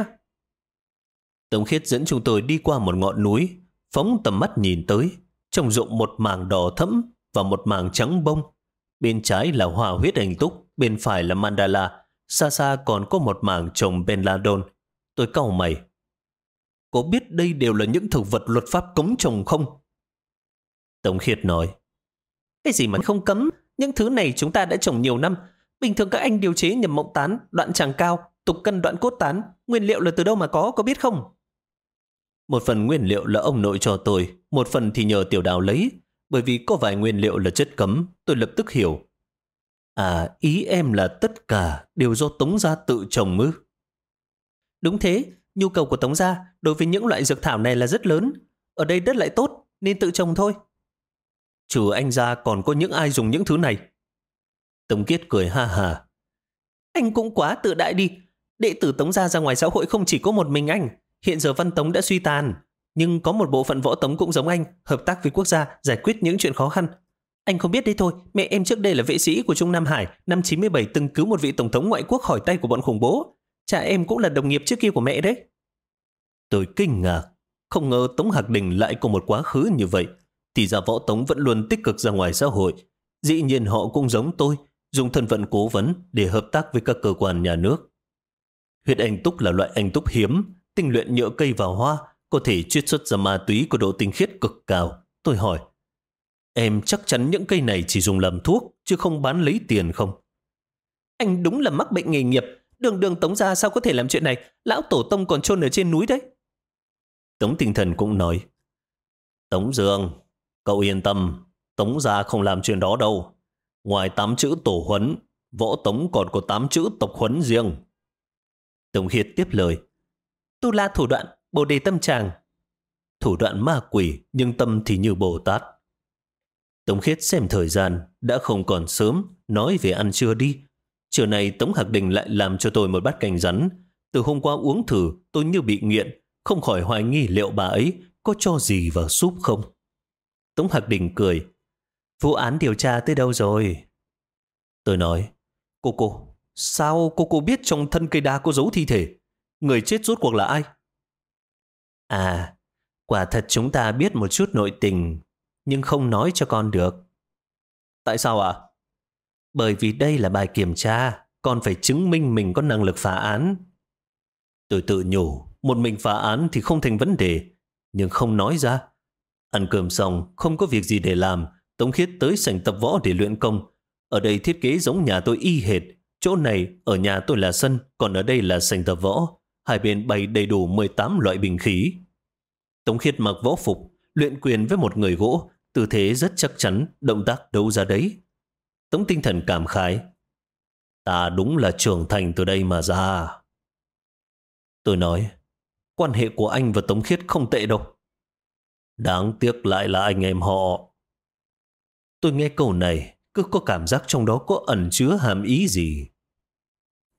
Tống Khiết dẫn chúng tôi đi qua một ngọn núi, phóng tầm mắt nhìn tới. Trong ruộng một mảng đỏ thẫm và một mảng trắng bông. Bên trái là hoa huyết anh túc, bên phải là mandala, xa xa còn có một mảng trồng benladon. Tôi cau mày: Có biết đây đều là những thực vật luật pháp cấm trồng không? Tống Khiết nói: Cái gì mà không cấm, những thứ này chúng ta đã trồng nhiều năm. Bình thường các anh điều chế nhầm mộng tán, đoạn tràng cao, tục cân đoạn cốt tán. Nguyên liệu là từ đâu mà có biết không? Một phần nguyên liệu là ông nội cho tôi, một phần thì nhờ Tiểu Đào lấy. Bởi vì có vài nguyên liệu là chất cấm, tôi lập tức hiểu. À, ý em là tất cả đều do Tống gia tự trồng ư? Đúng thế, nhu cầu của Tống gia đối với những loại dược thảo này là rất lớn. Ở đây đất lại tốt, nên tự trồng thôi. Trừ anh ra còn có những ai dùng những thứ này? Tống Kiết cười ha hà: Anh cũng quá tự đại đi. Đệ tử Tống gia ra ngoài xã hội không chỉ có một mình anh. Hiện giờ Văn Tống đã suy tàn, nhưng có một bộ phận võ Tống cũng giống anh, hợp tác với quốc gia, giải quyết những chuyện khó khăn. Anh không biết đấy thôi, mẹ em trước đây là vệ sĩ của Trung Nam Hải, năm 97 từng cứu một vị tổng thống ngoại quốc khỏi tay của bọn khủng bố. Cha em cũng là đồng nghiệp trước kia của mẹ đấy. Tôi kinh ngạc, không ngờ Tống Hạc Đình lại có một quá khứ như vậy. Thì ra võ Tống vẫn luôn tích cực ra ngoài xã hội. Dĩ nhiên họ cũng giống tôi, dùng thân phận cố vấn để hợp tác với các cơ quan nhà nước. Huyết anh túc là loại anh túc hiếm, tinh luyện nhựa cây và hoa, có thể chiết xuất ra ma túy có độ tinh khiết cực cao. Tôi hỏi: Em chắc chắn những cây này chỉ dùng làm thuốc, chứ không bán lấy tiền không? Anh đúng là mắc bệnh nghề nghiệp. Đường đường Tống gia sao có thể làm chuyện này? Lão tổ tông còn chôn ở trên núi đấy. Tống Tinh Thần cũng nói: Tống Dương, cậu yên tâm, Tống gia không làm chuyện đó đâu. Ngoài 8 chữ tổ huấn, võ Tống còn có 8 chữ tộc huấn riêng. Tống Khiết tiếp lời: Tu la thủ đoạn, bồ đề tâm tràng. Thủ đoạn ma quỷ, nhưng tâm thì như Bồ Tát. Tống Khiết xem thời gian, đã không còn sớm, nói về ăn trưa đi. Trưa nay Tống Hạc Đình lại làm cho tôi một bát canh rắn. Từ hôm qua uống thử, tôi như bị nghiện, không khỏi hoài nghi liệu bà ấy có cho gì vào súp không. Tống Hạc Đình cười: Vụ án điều tra tới đâu rồi? Tôi nói: Cô, sao cô biết trong thân cây đa có giấu thi thể? Người chết rốt cuộc là ai? À, quả thật chúng ta biết một chút nội tình, nhưng không nói cho con được. Tại sao ạ? Bởi vì đây là bài kiểm tra, con phải chứng minh mình có năng lực phá án. Tôi tự nhủ, một mình phá án thì không thành vấn đề, nhưng không nói ra. Ăn cơm xong, không có việc gì để làm, Tống Khiết tới sảnh tập võ để luyện công. Ở đây thiết kế giống nhà tôi y hệt. Chỗ này, ở nhà tôi là sân, còn ở đây là sảnh tập võ. Hai bên bày đầy đủ 18 loại binh khí. Tống Khiết mặc võ phục, luyện quyền với một người gỗ, tư thế rất chắc chắn, động tác đâu ra đấy. Tống Tinh Thần cảm khái: Ta đúng là trưởng thành từ đây mà ra. Tôi nói: Quan hệ của anh và Tống Khiết không tệ đâu. Đáng tiếc lại là anh em họ. Tôi nghe câu này, cứ có cảm giác trong đó có ẩn chứa hàm ý gì.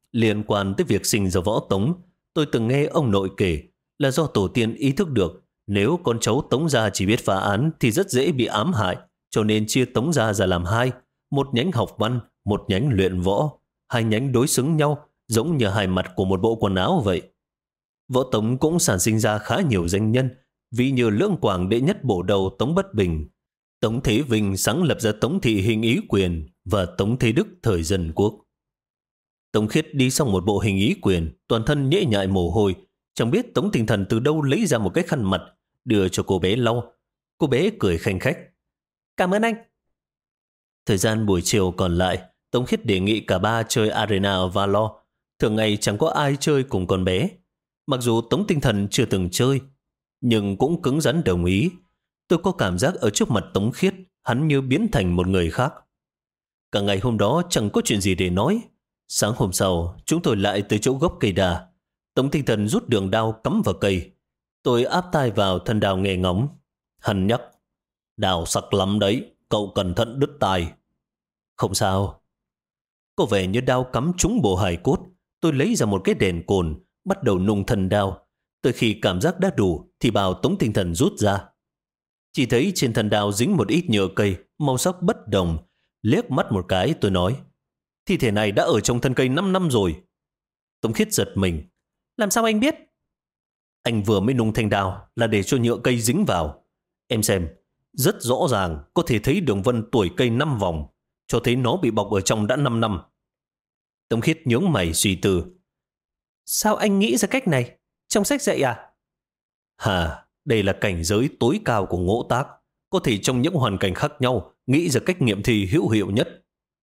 Liên quan tới việc sinh ra võ Tống, tôi từng nghe ông nội kể là do tổ tiên ý thức được nếu con cháu Tống gia chỉ biết phá án thì rất dễ bị ám hại, cho nên chia Tống gia ra làm hai, một nhánh học văn, một nhánh luyện võ, hai nhánh đối xứng nhau, giống như hai mặt của một bộ quần áo vậy. Võ Tống cũng sản sinh ra khá nhiều danh nhân, ví như Lưỡng Quảng đệ nhất bổ đầu Tống Bất Bình, Tống Thế Vinh sáng lập ra Tống Thị Hình Ý Quyền và Tống Thế Đức thời Dân Quốc. Tống Khiết đi xong một bộ Hình Ý Quyền, toàn thân nhễ nhại mồ hôi, chẳng biết Tống Tinh Thần từ đâu lấy ra một cái khăn mặt, đưa cho cô bé lau. Cô bé cười khanh khách. Cảm ơn anh. Thời gian buổi chiều còn lại, Tống Khiết đề nghị cả ba chơi Arena và Valor. Thường ngày chẳng có ai chơi cùng con bé. Mặc dù Tống Tinh Thần chưa từng chơi, nhưng cũng cứng rắn đồng ý. Tôi có cảm giác ở trước mặt Tống Khiết, hắn như biến thành một người khác. Cả ngày hôm đó chẳng có chuyện gì để nói. Sáng hôm sau, chúng tôi lại tới chỗ gốc cây đà. Tống Tinh Thần rút đường đao cắm vào cây. Tôi áp tai vào thân đào nghe ngóng. Hắn nhắc, đào sắc lắm đấy, cậu cẩn thận đứt tai. Không sao. Có vẻ như đao cắm trúng bộ hài cốt. Tôi lấy ra một cái đèn cồn, bắt đầu nung thân đao. Tới khi cảm giác đã đủ thì bảo Tống Tinh Thần rút ra. Chỉ thấy trên thân đao dính một ít nhựa cây, màu sắc bất đồng. Liếc mắt một cái tôi nói, thi thể này đã ở trong thân cây 5 năm rồi. Tống Khiết giật mình. Làm sao anh biết? Anh vừa mới nung thanh đao là để cho nhựa cây dính vào. Em xem, rất rõ ràng có thể thấy đường vân tuổi cây 5 vòng, cho thấy nó bị bọc ở trong đã 5 năm. Tống Khiết nhướng mày suy tư. Sao anh nghĩ ra cách này? Trong sách dạy à? Hà, đây là cảnh giới tối cao của ngộ tác. Có thể trong những hoàn cảnh khác nhau nghĩ ra cách nghiệm thi hữu hiệu nhất.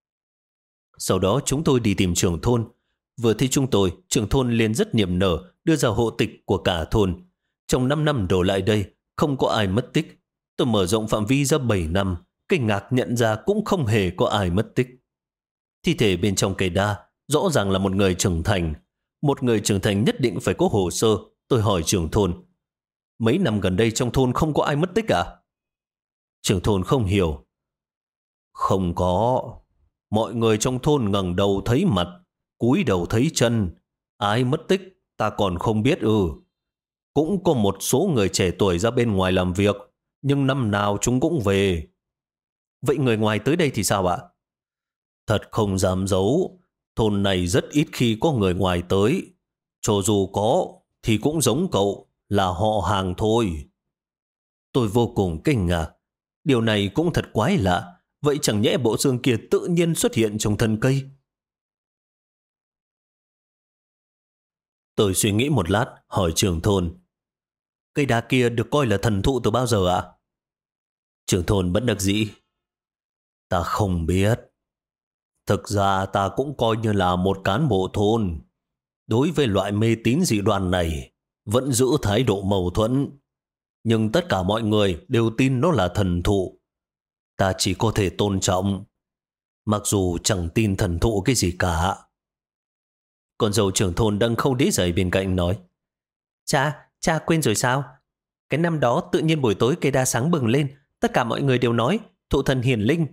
Sau đó chúng tôi đi tìm trưởng thôn. Vừa thấy chúng tôi, trưởng thôn liền rất niềm nở đưa ra hộ tịch của cả thôn. Trong 5 năm đổ lại đây, không có ai mất tích. Tôi mở rộng phạm vi ra 7 năm, kinh ngạc nhận ra cũng không hề có ai mất tích. Thi thể bên trong cây đa rõ ràng là một người trưởng thành. Một người trưởng thành nhất định phải có hồ sơ. Tôi hỏi trưởng thôn, mấy năm gần đây trong thôn không có ai mất tích à? Trưởng thôn không hiểu. Không có. Mọi người trong thôn ngẩng đầu thấy mặt, cúi đầu thấy chân. Ai mất tích ta còn không biết Cũng có một số người trẻ tuổi ra bên ngoài làm việc, nhưng năm nào chúng cũng về. Vậy người ngoài tới đây thì sao ạ? Thật không dám giấu, thôn này rất ít khi có người ngoài tới. Cho dù có thì cũng giống cậu, là họ hàng thôi. Tôi vô cùng kinh ngạc. Điều này cũng thật quái lạ. Vậy chẳng nhẽ bộ xương kia tự nhiên xuất hiện trong thân cây? Tôi suy nghĩ một lát, hỏi trưởng thôn, cây đa kia được coi là thần thụ từ bao giờ ạ? Trưởng thôn bất đắc dĩ. Ta không biết. Thực ra ta cũng coi như là một cán bộ thôn. Đối với loại mê tín dị đoan này, vẫn giữ thái độ mâu thuẫn. Nhưng tất cả mọi người đều tin nó là thần thụ. Ta chỉ có thể tôn trọng, mặc dù chẳng tin thần thụ cái gì cả. Con dâu trưởng thôn đang khâu đế giày bên cạnh nói, cha quên rồi sao? Cái năm đó tự nhiên buổi tối cây đa sáng bừng lên, tất cả mọi người đều nói thụ thần hiển linh.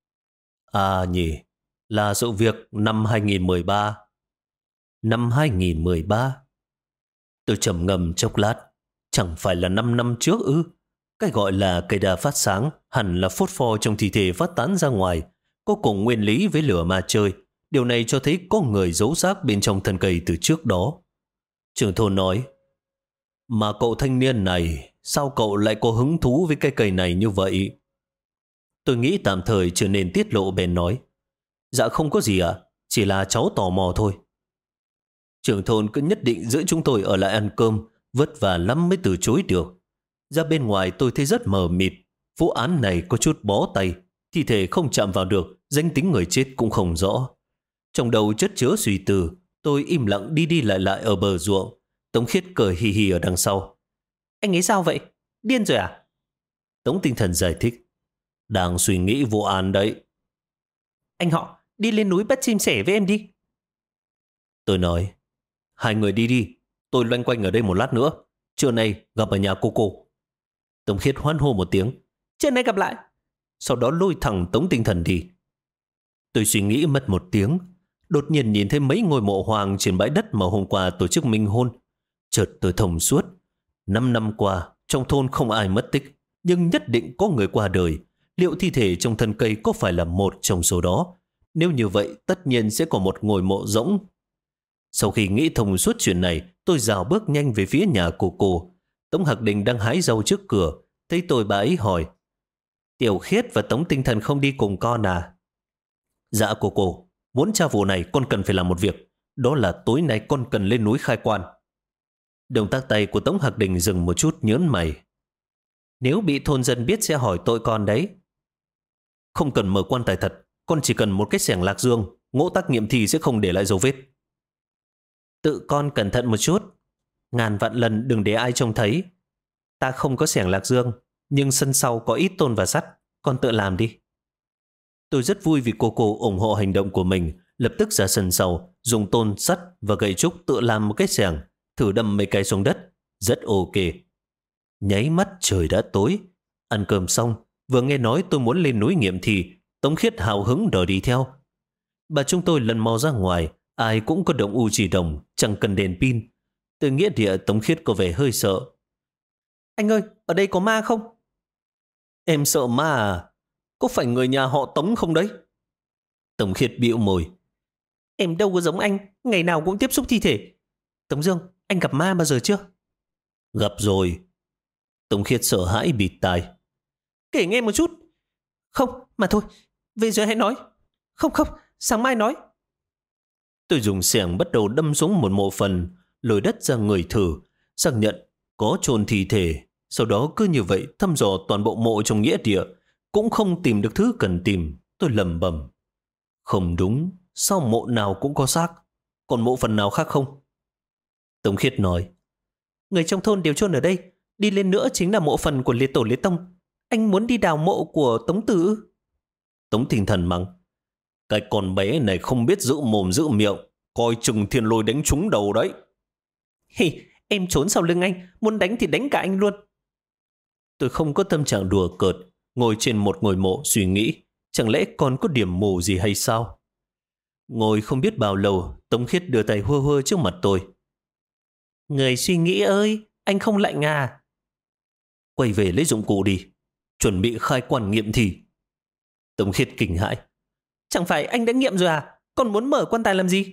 À nhỉ, là sự việc năm 2013. Năm 2013? Tôi trầm ngâm chốc lát. Chẳng phải là 5 năm trước ư? Cái gọi là cây đa phát sáng hẳn là phốt pho trong thi thể phát tán ra ngoài, có cùng nguyên lý với lửa ma chơi. Điều này cho thấy có người giấu xác bên trong thân cây từ trước đó. Trưởng thôn nói, mà cậu thanh niên này, sao cậu lại có hứng thú với cái cây này như vậy? Tôi nghĩ tạm thời chưa nên tiết lộ, bèn nói, dạ không có gì ạ, chỉ là cháu tò mò thôi. Trưởng thôn cứ nhất định giữ chúng tôi ở lại ăn cơm, vất vả lắm mới từ chối được. Ra bên ngoài tôi thấy rất mờ mịt. Vụ án này có chút bó tay, thi thể không chạm vào được, danh tính người chết cũng không rõ. Trong đầu chất chứa suy tư, tôi im lặng đi đi lại ở bờ ruộng. Tống Khiết cười hì hì ở đằng sau. Anh ấy sao vậy? Điên rồi à? Tống Tinh Thần giải thích, đang suy nghĩ vụ án đấy. Anh họ, đi lên núi bắt chim sẻ với em đi. Tôi nói, hai người đi đi, tôi loanh quanh ở đây một lát nữa. Trưa nay gặp ở nhà cô. Tống Khiết hoan hô một tiếng, trưa nay gặp lại. Sau đó lôi thẳng Tống Tinh Thần đi. Tôi suy nghĩ mất một tiếng. đột nhiên nhìn thấy mấy ngôi mộ hoàng trên bãi đất mà hôm qua tổ chức minh hôn. Chợt tôi thông suốt. 5 năm qua, trong thôn không ai mất tích, nhưng nhất định có người qua đời. Liệu thi thể trong thân cây có phải là một trong số đó? Nếu như vậy, tất nhiên sẽ có một ngôi mộ rỗng. Sau khi nghĩ thông suốt chuyện này, tôi rào bước nhanh về phía nhà của cô. Tống Hạc Đình đang hái rau trước cửa. Thấy tôi, bà ấy hỏi: Tiểu Khiết và Tống Tinh Thần không đi cùng con à? Dạ cô, muốn tra vụ này con cần phải làm một việc. Đó là tối nay con cần lên núi khai quan. Động tác tay của Tống Hạc Đình dừng một chút, nhớn mày. Nếu bị thôn dân biết sẽ hỏi tội con đấy. Không cần mở quan tài thật, con chỉ cần một cái xẻng lạc dương, ngỗ tác nghiệm thi sẽ không để lại dấu vết. Tự con cẩn thận một chút, ngàn vạn lần đừng để ai trông thấy. Ta không có xẻng lạc dương, nhưng sân sau có ít tôn và sắt, con tự làm đi. Tôi rất vui vì cô ủng hộ hành động của mình, lập tức ra sân sau, dùng tôn, sắt và gậy trúc tự làm một cái xẻng, thử đâm mấy cái xuống đất. Rất ok. Nháy mắt trời đã tối. Ăn cơm xong, vừa nghe nói tôi muốn lên núi nghiệm thì Tống Khiết hào hứng đòi đi theo. Bà chúng tôi lần mò ra ngoài, ai cũng có động u chỉ đồng, chẳng cần đèn pin. Từ nghĩa địa, Tống Khiết có vẻ hơi sợ. Anh ơi, ở đây có ma không? Em sợ ma à? Có phải người nhà họ Tống không đấy? Tống Khiết bĩu môi. Em đâu có giống anh, ngày nào cũng tiếp xúc thi thể. Tống Dương, anh gặp ma bao giờ chưa? Gặp rồi. Tống Khiết sợ hãi bịt tai. Kể nghe một chút. Không, mà thôi, về rồi hãy nói. Không, sáng mai nói. Tôi dùng xẻng bắt đầu đâm xuống một mộ phần, lồi đất ra người thử, xác nhận có chôn thi thể. Sau đó cứ như vậy thăm dò toàn bộ mộ trong nghĩa địa, cũng không tìm được thứ cần tìm. Tôi lẩm bẩm. Không đúng, sao mộ nào cũng có xác, còn mộ phần nào khác không? Tống Khiết nói. Người trong thôn đều chôn ở đây, đi lên nữa chính là mộ phần của liệt tổ liệt tông. Anh muốn đi đào mộ của Tống Tử? Tống Tinh Thần mắng. Cái con bé này không biết giữ mồm giữ miệng, coi chừng thiên lôi đánh trúng đầu đấy. Hì, em trốn sau lưng anh, muốn đánh thì đánh cả anh luôn. Tôi không có tâm trạng đùa cợt, ngồi trên một ngôi mộ suy nghĩ, chẳng lẽ còn có điểm mù gì hay sao? Ngồi không biết bao lâu, Tống Khiết đưa tay hơ hơ trước mặt tôi. Người suy nghĩ ơi, anh không lạnh à? Quay về lấy dụng cụ đi, chuẩn bị khai quan nghiệm thi. Tống Khiết kinh hãi. Chẳng phải anh đã nghiệm rồi à? Còn muốn mở quan tài làm gì?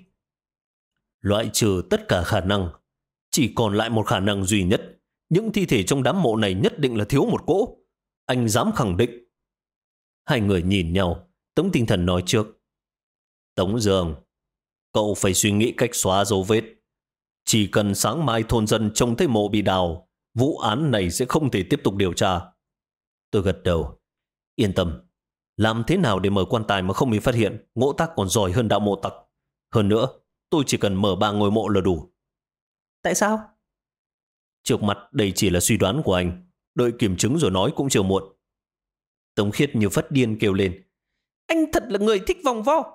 Loại trừ tất cả khả năng, chỉ còn lại một khả năng duy nhất. Những thi thể trong đám mộ này nhất định là thiếu một cỗ. Anh dám khẳng định. Hai người nhìn nhau. Tống Tinh Thần nói trước. Tống Dương, cậu phải suy nghĩ cách xóa dấu vết. Chỉ cần sáng mai thôn dân trông thấy mộ bị đào, vụ án này sẽ không thể tiếp tục điều tra. Tôi gật đầu. Yên tâm. Làm thế nào để mở quan tài mà không bị phát hiện? Ngỗ tác còn giỏi hơn đạo mộ tặc. Hơn nữa, tôi chỉ cần mở 3 ngôi mộ là đủ. Tại sao? Trước mặt đây chỉ là suy đoán của anh. Đợi kiểm chứng rồi nói cũng chưa muộn. Tống Khiết như phát điên kêu lên. Anh thật là người thích vòng vo.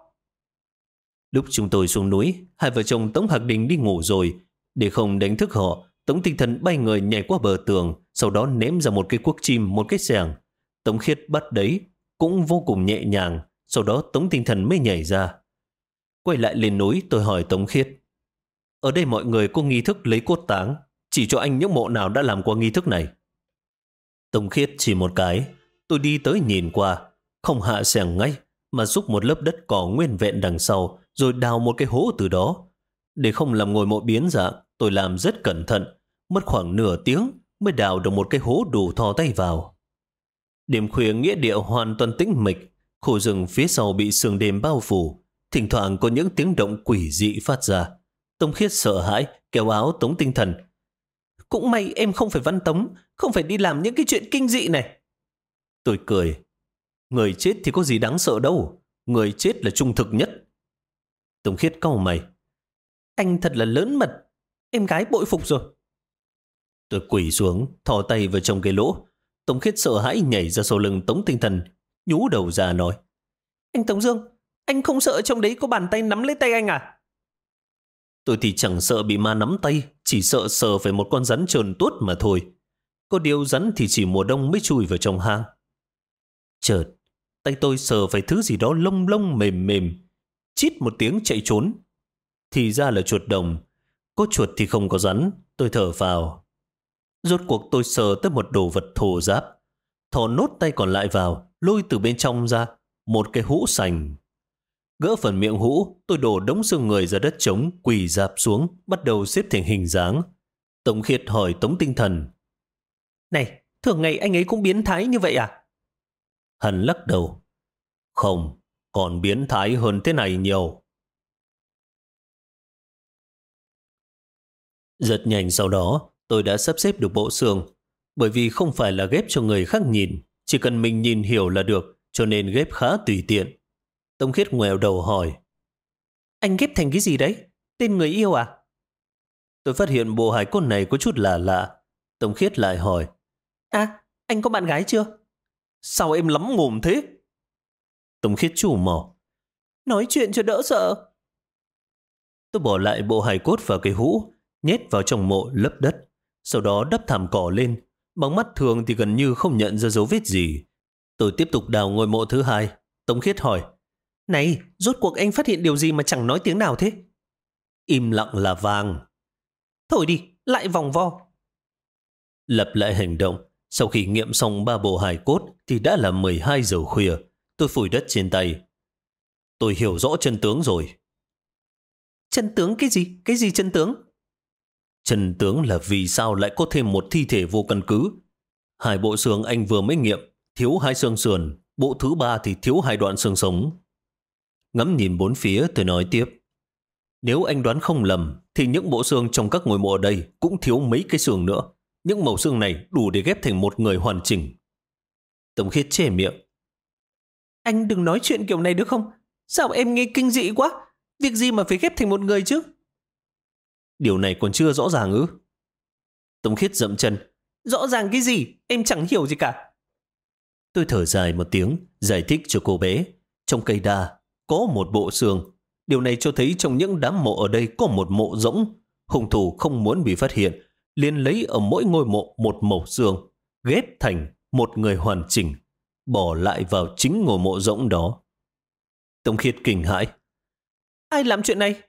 Lúc chúng tôi xuống núi, hai vợ chồng Tống Hạc Đình đi ngủ rồi. Để không đánh thức họ, Tống Tinh Thần bay người nhảy qua bờ tường, sau đó ném ra một cái cuốc chim, một cái xẻng. Tống Khiết bắt đấy, cũng vô cùng nhẹ nhàng. Sau đó Tống Tinh Thần mới nhảy ra. Quay lại lên núi, tôi hỏi Tống Khiết. Ở đây mọi người có nghi thức lấy cốt táng, chỉ cho anh những mộ nào đã làm qua nghi thức này. Tống Khiết chỉ một cái. Tôi đi tới nhìn qua, không hạ xẻng ngay, mà xúc một lớp đất cỏ nguyên vẹn đằng sau, rồi đào một cái hố từ đó. Để không làm ngôi mộ biến dạng, tôi làm rất cẩn thận, mất khoảng nửa tiếng mới đào được một cái hố đủ thò tay vào. Đêm khuya nghĩa địa hoàn toàn tĩnh mịch, khu rừng phía sau bị sương đêm bao phủ, thỉnh thoảng có những tiếng động quỷ dị phát ra. Tống Khiết sợ hãi, kéo áo Tống Tinh Thần. Cũng may em không phải Văn Tống, không phải đi làm những cái chuyện kinh dị này. Tôi cười. Người chết thì có gì đáng sợ đâu, người chết là trung thực nhất. Tống Khiết cau mày. Anh thật là lớn mật, em gái bội phục rồi. Tôi quỳ xuống, thò tay vào trong cái lỗ. Tống Khiết sợ hãi nhảy ra sau lưng Tống Tinh Thần, nhú đầu ra nói. Anh Tống Dương, anh không sợ trong đấy có bàn tay nắm lấy tay anh à? Tôi thì chẳng sợ bị ma nắm tay, chỉ sợ sờ phải một con rắn trơn tuốt mà thôi. Có điều rắn thì chỉ mùa đông mới chui vào trong hang. Chợt, tay tôi sờ phải thứ gì đó lông lông mềm mềm. chít một tiếng chạy trốn. Thì ra là chuột đồng. Có chuột thì không có rắn, tôi thở phào. Rốt cuộc tôi sờ tới một đồ vật thô ráp, thò nốt tay còn lại vào, lôi từ bên trong ra một cái hũ sành. Gỡ phần miệng hũ, tôi đổ đống xương người ra đất trống, quỳ rạp xuống, bắt đầu xếp thành hình dáng. Tống Khiết hỏi Tống Tinh Thần: Này, thường ngày anh ấy cũng biến thái như vậy à? Hắn lắc đầu: Không, còn biến thái hơn thế này nhiều. Rất nhanh sau đó, tôi đã sắp xếp được bộ xương. Bởi vì không phải là ghép cho người khác nhìn, chỉ cần mình nhìn hiểu là được, cho nên ghép khá tùy tiện. Tống Khiết ngoèo đầu hỏi: Anh ghép thành cái gì đấy? Tên người yêu à? Tôi phát hiện bộ hài cốt này có chút lạ lạ. Tống Khiết lại hỏi: À, anh có bạn gái chưa? Sao em lắm mồm thế? Tống Khiết chủ mỏ: Nói chuyện cho đỡ sợ. Tôi bỏ lại bộ hài cốt vào cái hũ, nhét vào trong mộ lấp đất, sau đó đắp thảm cỏ lên. Bằng mắt thường thì gần như không nhận ra dấu vết gì. Tôi tiếp tục đào ngôi mộ thứ hai. Tống Khiết hỏi: Này, rốt cuộc anh phát hiện điều gì mà chẳng nói tiếng nào thế? Im lặng là vàng. Thôi đi, lại vòng vo. Lặp lại hành động. Sau khi nghiệm xong 3 bộ hài cốt thì đã là 12 giờ khuya. Tôi phủi đất trên tay. Tôi hiểu rõ chân tướng rồi. Chân tướng cái gì? Cái gì chân tướng? Chân tướng là vì sao lại có thêm một thi thể vô căn cứ. 2 bộ xương anh vừa mới nghiệm, thiếu 2 xương sườn, bộ thứ 3 thì thiếu 2 đoạn xương sống. Ngắm nhìn bốn phía, tôi nói tiếp: Nếu anh đoán không lầm thì những bộ xương trong các ngôi mộ ở đây cũng thiếu mấy cái xương nữa. Những mẩu xương này đủ để ghép thành một người hoàn chỉnh. Tống Khiết chê miệng: Anh đừng nói chuyện kiểu này được không? Sao em nghe kinh dị quá? Việc gì mà phải ghép thành một người chứ? Điều này còn chưa rõ ràng ư? Tống Khiết dậm chân: Rõ ràng cái gì? Em chẳng hiểu gì cả. Tôi thở dài một tiếng, giải thích cho cô bé. Trong cây đa có một bộ xương. Điều này cho thấy trong những đám mộ ở đây có một mộ rỗng. Hung thủ không muốn bị phát hiện, liền lấy ở mỗi ngôi mộ một mẩu xương, ghép thành một người hoàn chỉnh, bỏ lại vào chính ngôi mộ rỗng đó. Tống Khiết kinh hãi: Ai làm chuyện này?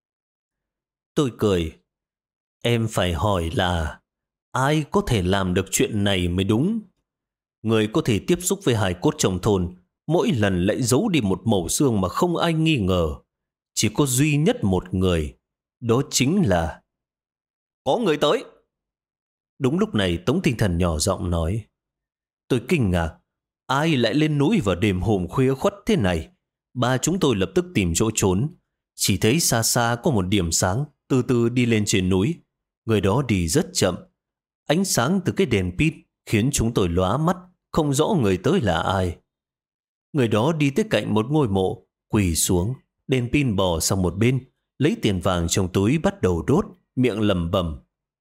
Tôi cười: Em phải hỏi là ai có thể làm được chuyện này mới đúng. Người có thể tiếp xúc với hài cốt trong thôn, mỗi lần lại giấu đi một mẩu xương mà không ai nghi ngờ. Chỉ có duy nhất một người, đó chính là... Có người tới! Đúng lúc này Tống Tinh Thần nhỏ giọng nói. Tôi kinh ngạc, ai lại lên núi vào đêm hôm khuya khoắt thế này? Ba chúng tôi lập tức tìm chỗ trốn. Chỉ thấy xa xa có một điểm sáng từ từ đi lên trên núi. Người đó đi rất chậm. Ánh sáng từ cái đèn pin khiến chúng tôi lóa mắt, không rõ người tới là ai. Người đó đi tới cạnh một ngôi mộ, quỳ xuống, đèn pin bỏ sang một bên, lấy tiền vàng trong túi bắt đầu đốt, miệng lẩm bẩm.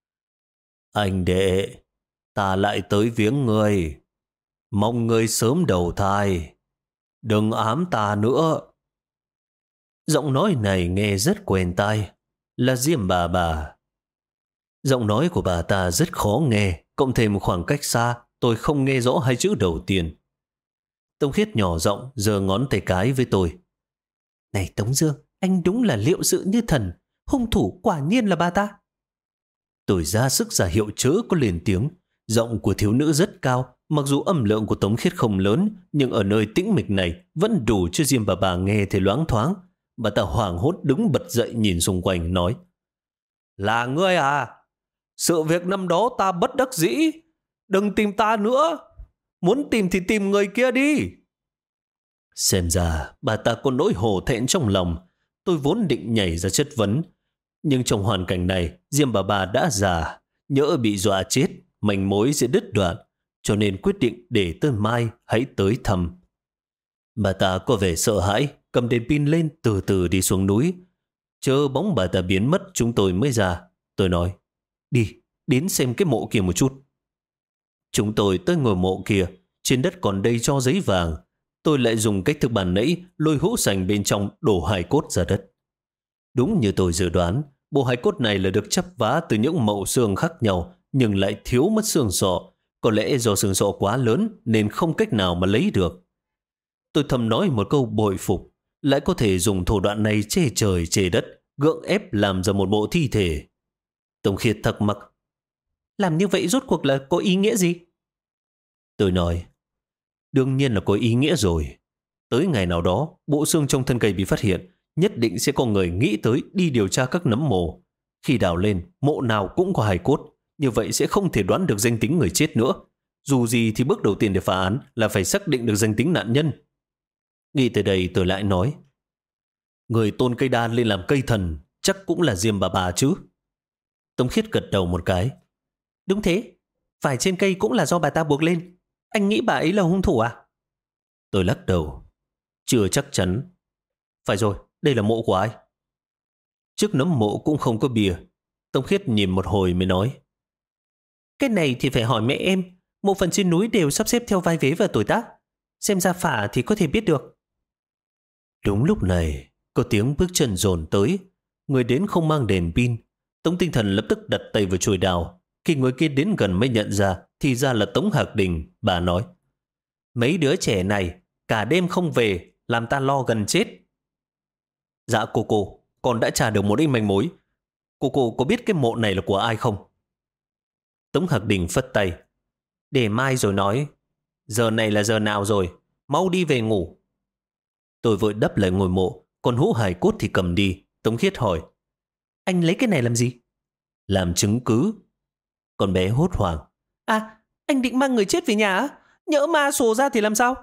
Anh đệ, ta lại tới viếng người. Mong người sớm đầu thai. Đừng ám ta nữa. Giọng nói này nghe rất quen tai, là Diêm bà. Giọng nói của bà ta rất khó nghe, cộng thêm khoảng cách xa, tôi không nghe rõ 2 chữ đầu tiên. Tống Khiết nhỏ giọng giơ ngón tay cái với tôi. Này Tống Dương, anh đúng là liệu sự như thần, hung thủ quả nhiên là bà ta. Tôi ra sức ra hiệu chớ có lên tiếng. Giọng của thiếu nữ rất cao, mặc dù âm lượng của Tống Khiết không lớn, nhưng ở nơi tĩnh mịch này vẫn đủ cho Diêm bà nghe thấy loáng thoáng. Bà ta hoảng hốt đứng bật dậy nhìn xung quanh nói. Là ngươi à? Sự việc năm đó ta bất đắc dĩ. Đừng tìm ta nữa. Muốn tìm thì tìm người kia đi. Xem ra bà ta có nỗi hổ thẹn trong lòng. Tôi vốn định nhảy ra chất vấn. Nhưng trong hoàn cảnh này, Diêm bà đã già. Nhỡ bị dọa chết, manh mối sẽ đứt đoạn. Cho nên quyết định để tới mai hãy tới thăm. Bà ta có vẻ sợ hãi, cầm đèn pin lên từ từ đi xuống núi. Chờ bóng bà ta biến mất chúng tôi mới ra. Tôi nói, đi, đến xem cái mộ kia một chút. Chúng tôi tới ngôi mộ kia, trên đất còn đầy cho giấy vàng. Tôi lại dùng cách thức bàn nãy lôi hũ sành bên trong đổ hài cốt ra đất. Đúng như tôi dự đoán, bộ hài cốt này là được chắp vá từ những mẩu xương khác nhau, nhưng lại thiếu mất xương sọ. Có lẽ do xương sọ quá lớn nên không cách nào mà lấy được. Tôi thầm nói một câu bội phục. lại có thể dùng thủ đoạn này chê trời chê đất, gượng ép làm ra một bộ thi thể. Tống Khiết thắc mắc, làm như vậy rốt cuộc là có ý nghĩa gì? Tôi nói, đương nhiên là có ý nghĩa rồi. Tới ngày nào đó, bộ xương trong thân cây bị phát hiện, nhất định sẽ có người nghĩ tới đi điều tra các nấm mồ. Khi đào lên, mộ nào cũng có hài cốt, như vậy sẽ không thể đoán được danh tính người chết nữa. Dù gì thì bước đầu tiên để phá án là phải xác định được danh tính nạn nhân. Nghĩ tới đây tôi lại nói, người tôn cây đa lên làm cây thần chắc cũng là Diêm bà chứ. Tống Khiết gật đầu một cái. Đúng thế, phải trên cây cũng là do bà ta buộc lên. Anh nghĩ bà ấy là hung thủ à? Tôi lắc đầu. Chưa chắc chắn. Phải rồi, đây là mộ của ai? Trước nấm mộ cũng không có bìa. Tống Khiết nhìn một hồi mới nói, cái này thì phải hỏi mẹ em. Mộ phần trên núi đều sắp xếp theo vai vế và tuổi tác. Xem ra phả thì có thể biết được. Đúng lúc này, có tiếng bước chân dồn tới. Người đến không mang đèn pin. Tống Tinh Thần lập tức đặt tay vào chùi đào. Khi người kia đến gần mới nhận ra, thì ra là Tống Hạc Đình. Bà nói, mấy đứa trẻ này cả đêm không về, làm ta lo gần chết. Dạ cô, con đã tra được một ít manh mối. Cô có biết cái mộ này là của ai không? Tống Hạc Đình phất tay, để mai rồi nói. Giờ này là giờ nào rồi? Mau đi về ngủ. Tôi vội đắp lại ngôi mộ, còn hũ hài cốt thì cầm đi. Tống Khiết hỏi, anh lấy cái này làm gì? Làm chứng cứ. Con bé hốt hoảng, à, anh định mang người chết về nhà á? Nhỡ ma sổ ra thì làm sao?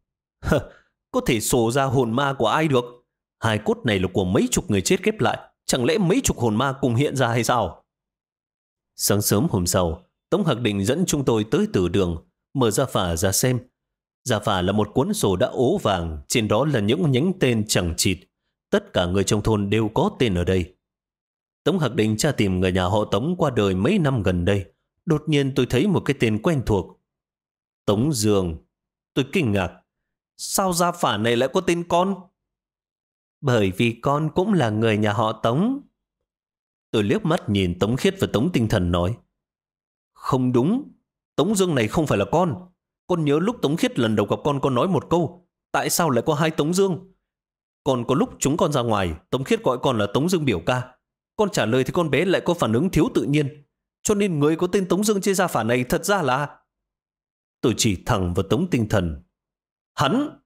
Có thể sổ ra hồn ma của ai được? Hài cốt này là của mấy chục người chết ghép lại. Chẳng lẽ mấy chục hồn ma cùng hiện ra hay sao? Sáng sớm hôm sau, Tống Hạc Định dẫn chúng tôi tới tử đường, mở gia phả ra xem. Gia phả là một cuốn sổ đã ố vàng, trên đó là những nhánh tên chẳng chịt. Tất cả người trong thôn đều có tên ở đây. Tống Hạc Định tra tìm người nhà họ Tống qua đời mấy năm gần đây. Đột nhiên tôi thấy một cái tên quen thuộc. Tống Dương. Tôi kinh ngạc. Sao gia phả này lại có tên con? Bởi vì con cũng là người nhà họ Tống. Tôi liếc mắt nhìn Tống Khiết và Tống Tinh Thần nói, không đúng, Tống Dương này không phải là con. Con nhớ lúc Tống Khiết lần đầu gặp con nói một câu, tại sao lại có hai Tống Dương? Còn có lúc chúng con ra ngoài, Tống Khiết gọi con là Tống Dương biểu ca. Con trả lời thì con bé lại có phản ứng thiếu tự nhiên. Cho nên người có tên Tống Dương trên gia phả này thật ra là... Tôi chỉ thẳng vào Tống Tinh Thần. Hắn!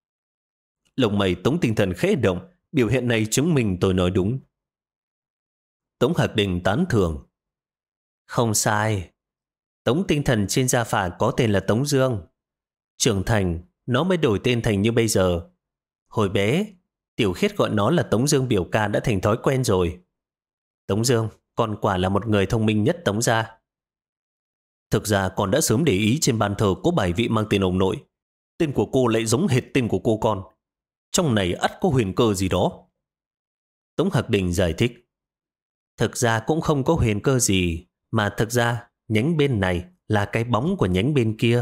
Lông mày Tống Tinh Thần khẽ động, biểu hiện này chứng minh tôi nói đúng. Tống Hạc Đình tán thưởng. Không sai. Tống Tinh Thần trên gia phả có tên là Tống Dương. Trưởng thành, nó mới đổi tên thành như bây giờ. Hồi bé, Tiểu Khiết gọi nó là Tống Dương biểu ca đã thành thói quen rồi. Tống Dương, con quả là một người thông minh nhất Tống gia. Thực ra con đã sớm để ý trên bàn thờ có bài vị mang tên ông nội. Tên của cô lại giống hệt tên của cô con. Trong này ắt có huyền cơ gì đó. Tống Hạc Đình giải thích. Thực ra cũng không có huyền cơ gì, mà thực ra nhánh bên này là cái bóng của nhánh bên kia.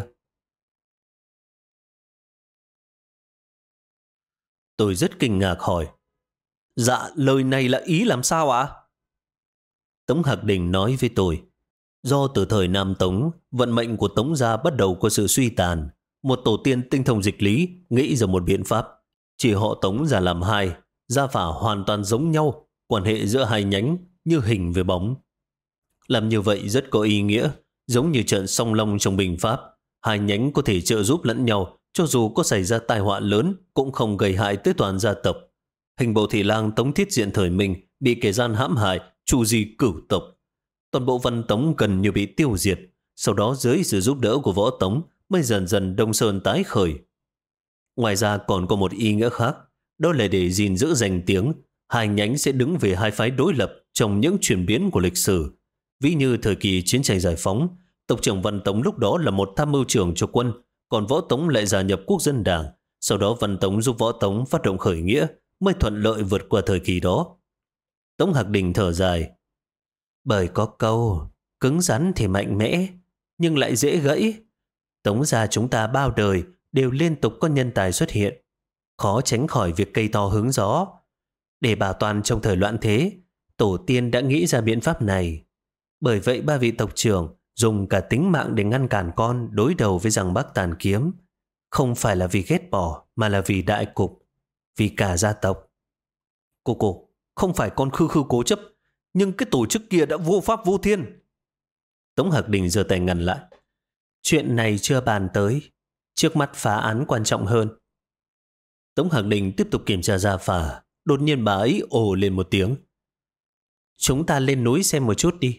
Tôi rất kinh ngạc hỏi. Dạ, lời này là ý làm sao ạ? Tống Hạc Đình nói với tôi. Do từ thời Nam Tống, vận mệnh của Tống gia bắt đầu có sự suy tàn. Một tổ tiên tinh thông dịch lý nghĩ ra một biện pháp. Chỉ họ Tống ra làm hai, gia phả hoàn toàn giống nhau, quan hệ giữa hai nhánh như hình với bóng. Làm như vậy rất có ý nghĩa, giống như trận song long trong binh pháp. Hai nhánh có thể trợ giúp lẫn nhau, cho dù có xảy ra tai họa lớn cũng không gây hại tới toàn gia tộc. Hình bộ thị lang Tống Thiết Diện thời Minh bị kẻ gian hãm hại, trù di cửu tộc. Toàn bộ văn Tống gần như bị tiêu diệt, sau đó dưới sự giúp đỡ của võ Tống mới dần dần Đông Sơn tái khởi. Ngoài ra còn có một ý nghĩa khác, đó là để gìn giữ danh tiếng, hai nhánh sẽ đứng về hai phái đối lập trong những chuyển biến của lịch sử. Ví như thời kỳ chiến tranh giải phóng, tộc trưởng Văn Tống lúc đó là một tham mưu trưởng cho quân, còn võ Tống lại gia nhập Quốc dân đảng. Sau đó Văn Tống giúp võ Tống phát động khởi nghĩa, mới thuận lợi vượt qua thời kỳ đó. Tống Hạc Đình thở dài. Bởi có câu, cứng rắn thì mạnh mẽ, nhưng lại dễ gãy. Tống gia chúng ta bao đời đều liên tục có nhân tài xuất hiện, khó tránh khỏi việc cây to hứng gió. Để bảo toàn trong thời loạn thế, tổ tiên đã nghĩ ra biện pháp này. Bởi vậy ba vị tộc trưởng dùng cả tính mạng để ngăn cản con đối đầu với giằng Bắc tàn kiếm. Không phải là vì ghét bỏ, mà là vì đại cục. Vì cả gia tộc. Cô, không phải con khư khư cố chấp, nhưng cái tổ chức kia đã vô pháp vô thiên. Tống Hạc Đình giơ tay ngăn lại. Chuyện này chưa bàn tới. Trước mắt phá án quan trọng hơn. Tống Hạc Đình tiếp tục kiểm tra gia phả. Đột nhiên bà ấy ồ lên một tiếng. Chúng ta lên núi xem một chút đi.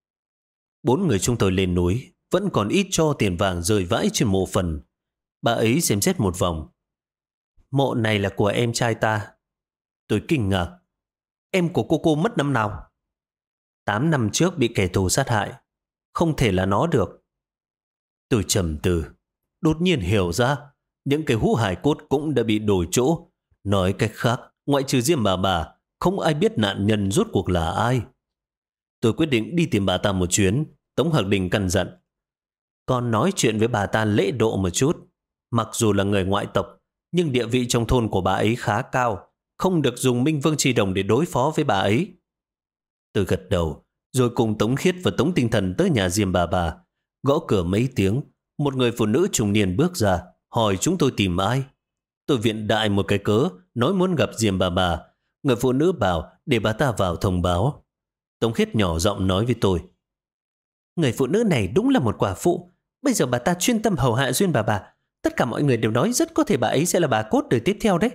4 người chúng tôi lên núi. Vẫn còn ít cho tiền vàng rơi vãi trên mộ phần. Bà ấy xem xét một vòng. Mộ này là của em trai ta. Tôi kinh ngạc. Em của cô mất năm nào? 8 năm trước bị kẻ thù sát hại. Không thể là nó được. Tôi trầm tư. Đột nhiên hiểu ra những cái hũ hài cốt cũng đã bị đổi chỗ. Nói cách khác, ngoại trừ Diêm bà, không ai biết nạn nhân rốt cuộc là ai. Tôi quyết định đi tìm bà ta một chuyến. Tống Hạc Đình căn dặn. Con nói chuyện với bà ta lễ độ một chút. Mặc dù là người ngoại tộc, nhưng địa vị trong thôn của bà ấy khá cao. Không được dùng Minh Vương Chi Đồng để đối phó với bà ấy. Tôi gật đầu, rồi cùng Tống Khiết và Tống Tinh Thần tới nhà Diêm bà. Gõ cửa mấy tiếng, một người phụ nữ trung niên bước ra, hỏi chúng tôi tìm ai. Tôi viện đại một cái cớ, nói muốn gặp Diêm bà. Người phụ nữ bảo để bà ta vào thông báo. Tống Khiết nhỏ giọng nói với tôi. Người phụ nữ này đúng là một quả phụ. Bây giờ bà ta chuyên tâm hầu hạ Duyên bà. Tất cả mọi người đều nói rất có thể bà ấy sẽ là bà cốt đời tiếp theo đấy.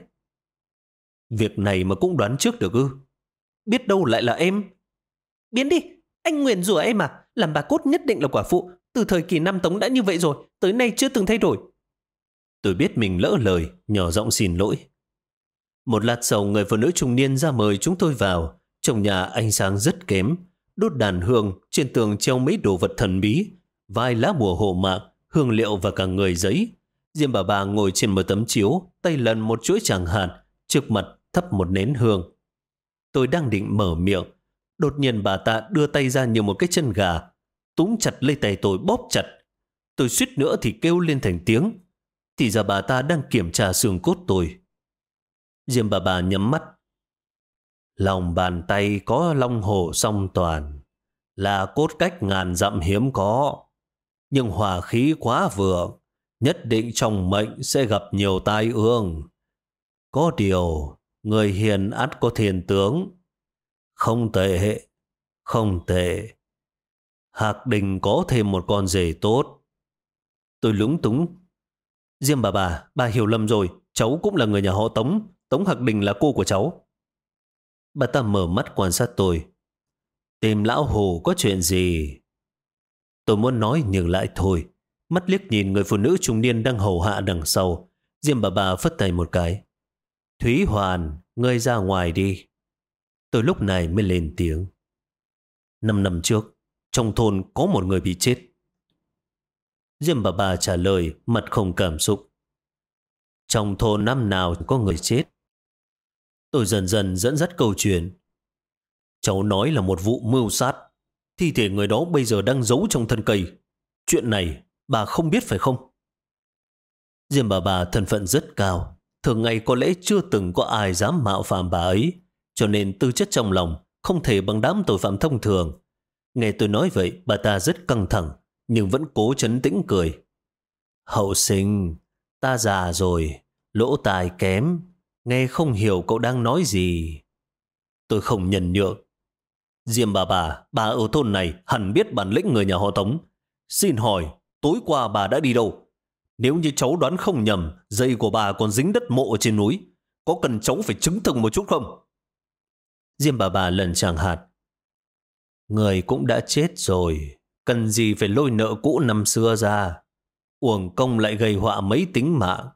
Việc này mà cũng đoán trước được ư? Biết đâu lại là em. Biến đi, anh nguyền rủa em à? Làm bà cốt nhất định là quả phụ. Từ thời kỳ năm Tống đã như vậy rồi, tới nay chưa từng thay đổi. Tôi biết mình lỡ lời, nhỏ giọng xin lỗi. Một lát sau, người phụ nữ trung niên ra mời chúng tôi vào. Trong nhà ánh sáng rất kém. Đốt đàn hương, trên tường treo mấy đồ vật thần bí, vài lá bùa hộ mạng, hương liệu và cả người giấy. Diêm bà ngồi trên một tấm chiếu, tay lần một chuỗi tràng hạt, trước mặt thắp một nén hương. Tôi đang định mở miệng, đột nhiên bà ta đưa tay ra như một cái chân gà, túm chặt lấy tay tôi bóp chặt. Tôi suýt nữa thì kêu lên thành tiếng. Thì ra bà ta đang kiểm tra xương cốt tôi. Diêm bà nhắm mắt. Lòng bàn tay có long hổ song toàn, là cốt cách ngàn dặm hiếm có. Nhưng hỏa khí quá vượng, nhất định trong mệnh sẽ gặp nhiều tai ương. Có điều, người hiền ắt có thiên tướng. Không tệ, không tệ. Hạc Đình có thêm một con rể tốt. Tôi lúng túng. Diêm bà hiểu lầm rồi. Cháu cũng là người nhà họ Tống. Tống Hạc Đình là cô của cháu. Bà ta mở mắt quan sát tôi. Tìm lão hồ có chuyện gì? Tôi muốn nói nhưng lại thôi. Mắt liếc nhìn người phụ nữ trung niên đang hầu hạ đằng sau. Diêm bà phất tay một cái. Thúy Hoàn, ngươi ra ngoài đi. Tôi lúc này mới lên tiếng. 5 năm trước, trong thôn có một người bị chết. Diêm bà trả lời mặt không cảm xúc. Trong thôn năm nào có người chết? Tôi dần dần dẫn dắt câu chuyện. Cháu nói là một vụ mưu sát. Thi thể người đó bây giờ đang giấu trong thân cây. Chuyện này bà không biết phải không? Diêm bà thân phận rất cao. Thường ngày có lẽ chưa từng có ai dám mạo phạm bà ấy. Cho nên tư chất trong lòng không thể bằng đám tội phạm thông thường. Nghe tôi nói vậy, bà ta rất căng thẳng, nhưng vẫn cố trấn tĩnh cười. Hậu sinh, ta già rồi, lỗ tai kém, nghe không hiểu cậu đang nói gì. Tôi không nhân nhượng. Diêm bà ở thôn này hẳn biết bản lĩnh người nhà họ Tống. Xin hỏi, tối qua bà đã đi đâu? Nếu như cháu đoán không nhầm, dây của bà còn dính đất mộ ở trên núi. Có cần cháu phải chứng thực một chút không? Diêm bà lần chàng hạt. Người cũng đã chết rồi, cần gì phải lôi nợ cũ năm xưa ra. Uổng công lại gây họa mấy tính mạng.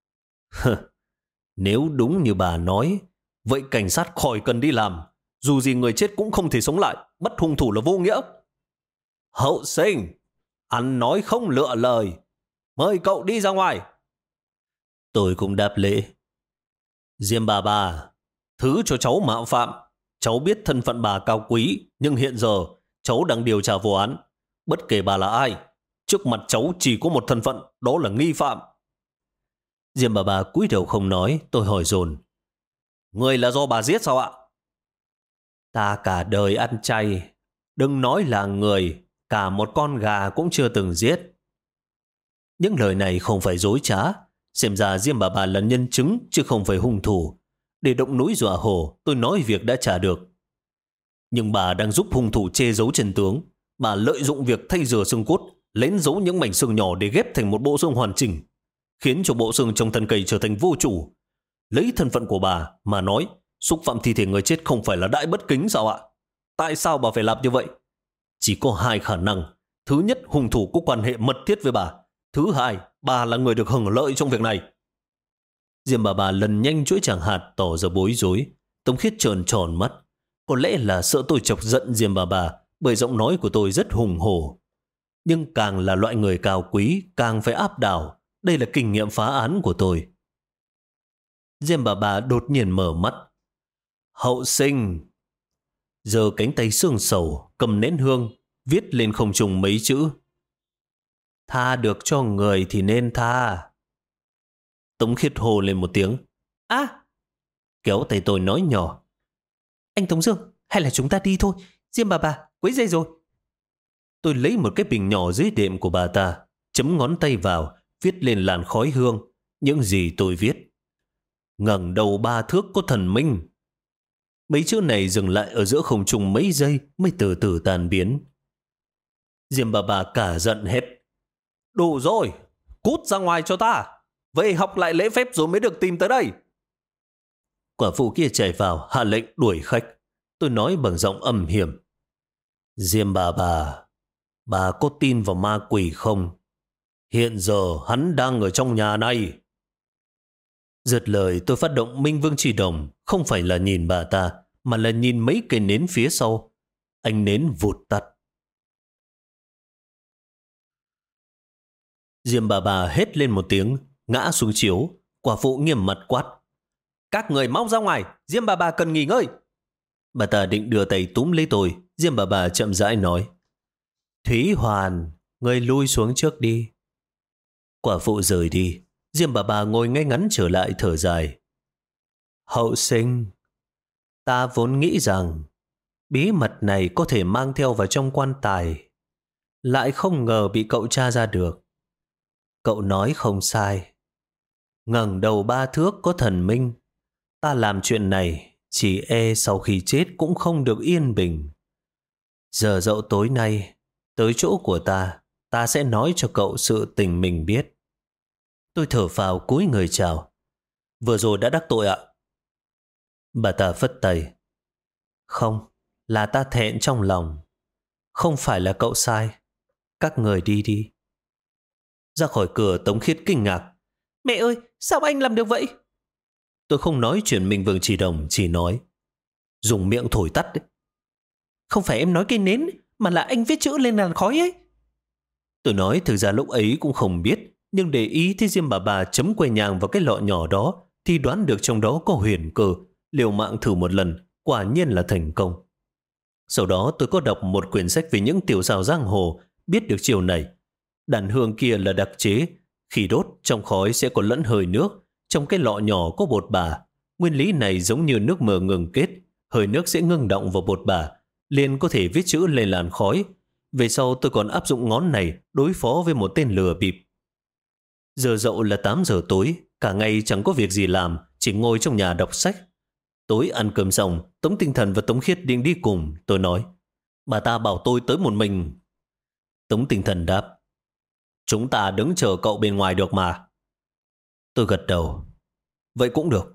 Nếu đúng như bà nói, vậy cảnh sát khỏi cần đi làm. Dù gì người chết cũng không thể sống lại, bắt hung thủ là vô nghĩa. Hậu sinh, ăn nói không lựa lời. Mời cậu đi ra ngoài. Tôi cũng đáp lễ. Diêm bà, thứ cho cháu mạo phạm. Cháu biết thân phận bà cao quý, nhưng hiện giờ cháu đang điều tra vụ án. Bất kể bà là ai, trước mặt cháu chỉ có một thân phận, đó là nghi phạm. Diêm bà cúi đầu không nói. Tôi hỏi dồn. Người là do bà giết sao ạ? Ta cả đời ăn chay, đừng nói là người, cả một con gà cũng chưa từng giết. Những lời này không phải dối trá. Xem ra Diêm bà là nhân chứng chứ không phải hung thủ. Để động núi dọa hổ, tôi nói việc đã trả được. Nhưng bà đang giúp hung thủ che giấu chân tướng. Bà lợi dụng việc thay rửa xương cốt, lén giấu những mảnh xương nhỏ để ghép thành một bộ xương hoàn chỉnh, khiến cho bộ xương trong thân cây trở thành vô chủ. Lấy thân phận của bà mà nói, xúc phạm thi thể người chết không phải là đại bất kính sao ạ? Tại sao bà phải làm như vậy? Chỉ có hai khả năng. Thứ nhất, hung thủ có quan hệ mật thiết với bà. Thứ hai, bà là người được hưởng lợi trong việc này. Diêm bà lần nhanh chuỗi chẳng hạt, tỏ ra bối rối. Tống Khiết trợn tròn mắt. Có lẽ là sợ tôi chọc giận Diêm bà, bởi giọng nói của tôi rất hùng hổ. Nhưng càng là loại người cao quý, càng phải áp đảo. Đây là kinh nghiệm phá án của tôi. Diêm bà đột nhiên mở mắt. Hậu sinh. Giơ cánh tay xương sầu, cầm nén hương, viết lên không trùng mấy chữ. Tha được cho người thì nên tha. Tống Khiết hô lên một tiếng. À! Kéo tay tôi nói nhỏ. Anh Tống Dương, hay là chúng ta đi thôi. Diêm bà, quấy dây rồi. Tôi lấy một cái bình nhỏ dưới đệm của bà ta, chấm ngón tay vào, viết lên làn khói hương. Những gì tôi viết. Ngẩng đầu 3 thước có thần minh. Mấy chữ này dừng lại ở giữa không trung mấy giây mới từ từ tan biến. Diêm bà cả giận hét. Đủ rồi, cút ra ngoài cho ta. Vậy học lại lễ phép rồi mới được tìm tới đây. Quả phụ kia chạy vào hạ lệnh đuổi khách. Tôi nói bằng giọng âm hiểm. Diêm bà có tin vào ma quỷ không? Hiện giờ hắn đang ở trong nhà này. Giật lời tôi phát động Minh Vương Chỉ Đồng, không phải là nhìn bà ta, mà là nhìn mấy cây nến phía sau. Ánh nến vụt tắt. Diêm bà hét lên một tiếng, ngã xuống chiếu. Quả phụ nghiêm mặt quát. Các người mau ra ngoài, Diêm bà cần nghỉ ngơi. Bà ta định đưa tay túm lấy tôi. Diêm bà chậm rãi nói. Thúy Hoàn, người lui xuống trước đi. Quả phụ rời đi. Diêm bà ngồi ngay ngắn trở lại thở dài. Hậu sinh, ta vốn nghĩ rằng bí mật này có thể mang theo vào trong quan tài, lại không ngờ bị cậu tra ra được. Cậu nói không sai. Ngẩng đầu 3 thước có thần minh. Ta làm chuyện này chỉ e sau khi chết cũng không được yên bình. Giờ dậu tối nay tới chỗ của ta sẽ nói cho cậu sự tình mình biết. Tôi thở phào cúi người chào. Vừa rồi đã đắc tội ạ. Bà ta phất tay. Không, là ta thẹn trong lòng. Không phải là cậu sai. Các người đi đi. Ra khỏi cửa, Tống Khiết kinh ngạc. Mẹ ơi, sao anh làm được vậy? Tôi không nói chuyện Minh Vương Chỉ Đồng, chỉ nói. Dùng miệng thổi tắt đấy. Không phải em nói cây nến, mà là anh viết chữ lên làn khói ấy. Tôi nói thực ra lúc ấy cũng không biết, nhưng để ý thấy Diêm bà chấm que nhang vào cái lọ nhỏ đó thì đoán được trong đó có huyền cơ. Liều mạng thử một lần, quả nhiên là thành công. Sau đó tôi có đọc một quyển sách về những tiểu xào giang hồ, biết được chiều này. Đàn hương kia là đặc chế, khi đốt trong khói sẽ có lẫn hơi nước, trong cái lọ nhỏ có bột bả. Nguyên lý này giống như nước mờ ngừng kết, hơi nước sẽ ngưng động vào bột bả, liền có thể viết chữ lên làn khói. Về sau tôi còn áp dụng ngón này đối phó với một tên lừa bịp. Giờ dậu là 8 giờ tối, cả ngày chẳng có việc gì làm, chỉ ngồi trong nhà đọc sách. Tối ăn cơm xong, Tống Tinh Thần và Tống Khiết định đi cùng. Tôi nói, bà ta bảo tôi tới một mình. Tống Tinh Thần đáp, chúng ta đứng chờ cậu bên ngoài được mà. Tôi gật đầu, vậy cũng được.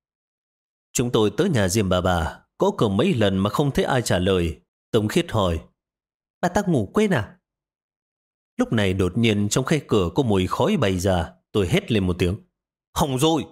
Chúng tôi tới nhà Diêm bà, có cửa mấy lần mà không thấy ai trả lời. Tống Khiết hỏi, bà ta ngủ quên à? Lúc này đột nhiên trong khe cửa có mùi khói bay ra. Tôi hét lên một tiếng, hỏng rồi.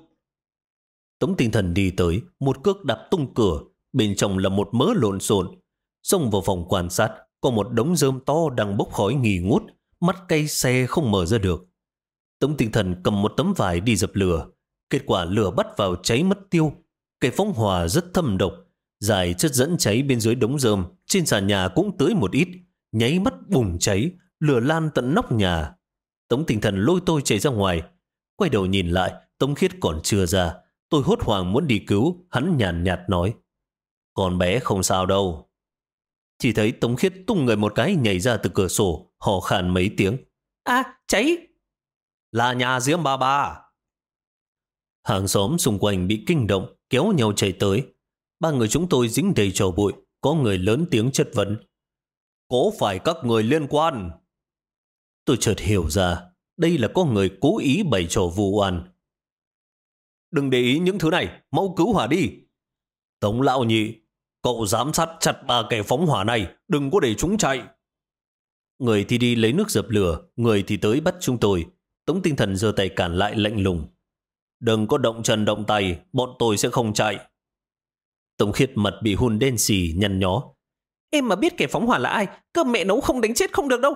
Tống Tinh Thần đi tới, một cước đạp tung cửa. Bên trong là một mớ lộn xộn. Xông vào phòng quan sát, có một đống rơm to đang bốc khói nghi ngút, mắt cay xe không mở ra được. Tống Tinh Thần cầm một tấm vải đi dập lửa. Kết quả lửa bắt vào cháy mất tiêu. Cái phóng hỏa rất thâm độc, dài chất dẫn cháy bên dưới đống rơm. Trên sàn nhà cũng tưới một ít, nháy mắt bùng cháy, lửa lan tận nóc nhà. Tống Tinh Thần lôi tôi chạy ra ngoài. Quay đầu nhìn lại, Tống Khiết còn chưa ra. Tôi hốt hoảng muốn đi cứu, hắn nhàn nhạt nói, con bé không sao đâu. Chỉ thấy Tống Khiết tung người một cái nhảy ra từ cửa sổ, hò khan mấy tiếng. À, cháy! Là nhà Diêm bà. Hàng xóm xung quanh bị kinh động, kéo nhau chạy tới. Ba người chúng tôi dính đầy tro bụi, có người lớn tiếng chất vấn. Có phải các người liên quan? Tôi chợt hiểu ra, đây là có người cố ý bày trò vu oan. Đừng để ý những thứ này, mau cứu hỏa đi. Tống lão nhị, cậu giám sát chặt ba kẻ phóng hỏa này, đừng có để chúng chạy. Người thì đi lấy nước dập lửa, người thì tới bắt chúng tôi. Tống Tinh Thần giơ tay cản lại lạnh lùng. Đừng có động chân động tay, bọn tôi sẽ không chạy. Tống Khiết mặt bị hun đen xì, nhăn nhó. Em mà biết kẻ phóng hỏa là ai, cơm mẹ nấu không đánh chết không được đâu.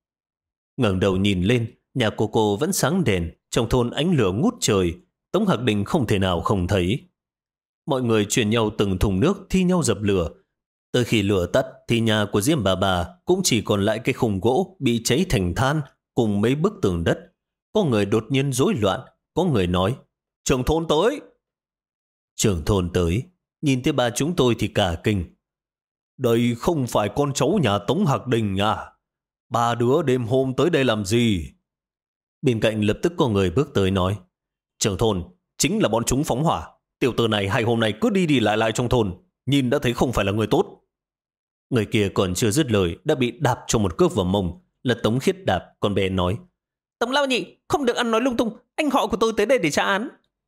Ngẩng đầu nhìn lên, nhà cô vẫn sáng đèn, trong thôn ánh lửa ngút trời. Tống Hạc Đình không thể nào không thấy. Mọi người truyền nhau từng thùng nước thi nhau dập lửa. Tới khi lửa tắt thì nhà của Diêm bà cũng chỉ còn lại cái khung gỗ bị cháy thành than cùng mấy bức tường đất. Có người đột nhiên rối loạn, có người nói trưởng thôn tới. Trưởng thôn tới, nhìn thấy ba chúng tôi thì cả kinh. Đây không phải con cháu nhà Tống Hạc Đình à? Ba đứa đêm hôm tới đây làm gì? Bên cạnh lập tức có người bước tới nói. Trưởng thôn, chính là bọn chúng phóng hỏa. Tiểu tử này 2 hôm nay cứ đi đi lại trong thôn, nhìn đã thấy không phải là người tốt. Người kia còn chưa dứt lời đã bị đạp cho một cước vào mông. Là Tống Khiết đạp, con bé nói. Tống lão nhị, không được ăn nói lung tung, anh họ của tôi tới đây để tra án.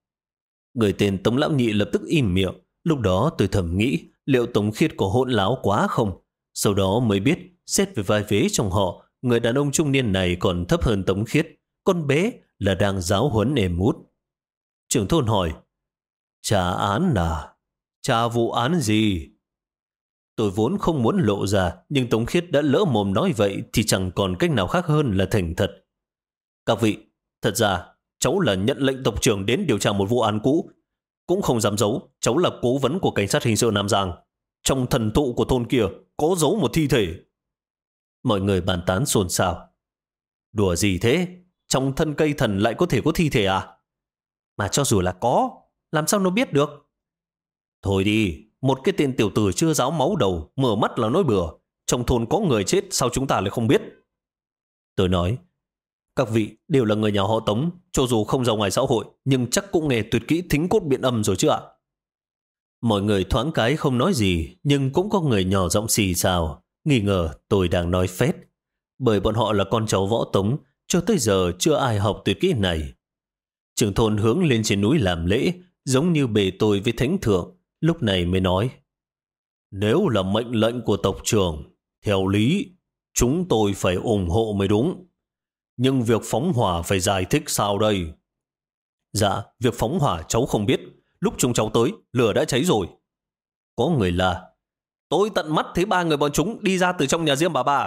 Người tên Tống lão nhị lập tức im miệng. Lúc đó tôi thầm nghĩ liệu Tống Khiết có hỗn láo quá không. Sau đó mới biết xét về vai vế trong họ, người đàn ông trung niên này còn thấp hơn Tống Khiết. Con bé là đang giáo huấn êm út. Trưởng thôn hỏi. Trả án à? Trả vụ án gì? Tôi vốn không muốn lộ ra, nhưng Tống Khiết đã lỡ mồm nói vậy thì chẳng còn cách nào khác hơn là thành thật. Các vị, thật ra cháu là nhận lệnh tộc trưởng đến điều tra một vụ án cũ. Cũng không dám giấu, cháu là cố vấn của cảnh sát hình sự Nam Giang. Trong thần thụ của thôn kia có giấu một thi thể. Mọi người bàn tán xôn xao. Đùa gì thế? Trong thân cây thần lại có thể có thi thể à? Mà cho dù là có, làm sao nó biết được? Thôi đi, một cái tên tiểu tử chưa ráo máu đầu, mở mắt là nói bừa. Trong thôn có người chết, sao chúng ta lại không biết? Tôi nói, các vị đều là người nhà họ Tống, cho dù không giàu ngoài xã hội, nhưng chắc cũng nghe tuyệt kỹ thính cốt biện âm rồi chứ ạ? Mọi người thoáng cái không nói gì, nhưng cũng có người nhỏ giọng xì xào, nghi ngờ tôi đang nói phét. Bởi bọn họ là con cháu võ Tống, cho tới giờ chưa ai học tuyệt kỹ này. Trưởng thôn hướng lên trên núi làm lễ, giống như bề tôi với thánh thượng, lúc này mới nói. Nếu là mệnh lệnh của tộc trưởng, theo lý, chúng tôi phải ủng hộ mới đúng. Nhưng việc phóng hỏa phải giải thích sao đây? Dạ, việc phóng hỏa cháu không biết. Lúc chúng cháu tới, lửa đã cháy rồi. Có người là, tôi tận mắt thấy 3 người bọn chúng đi ra từ trong nhà Diêm bà.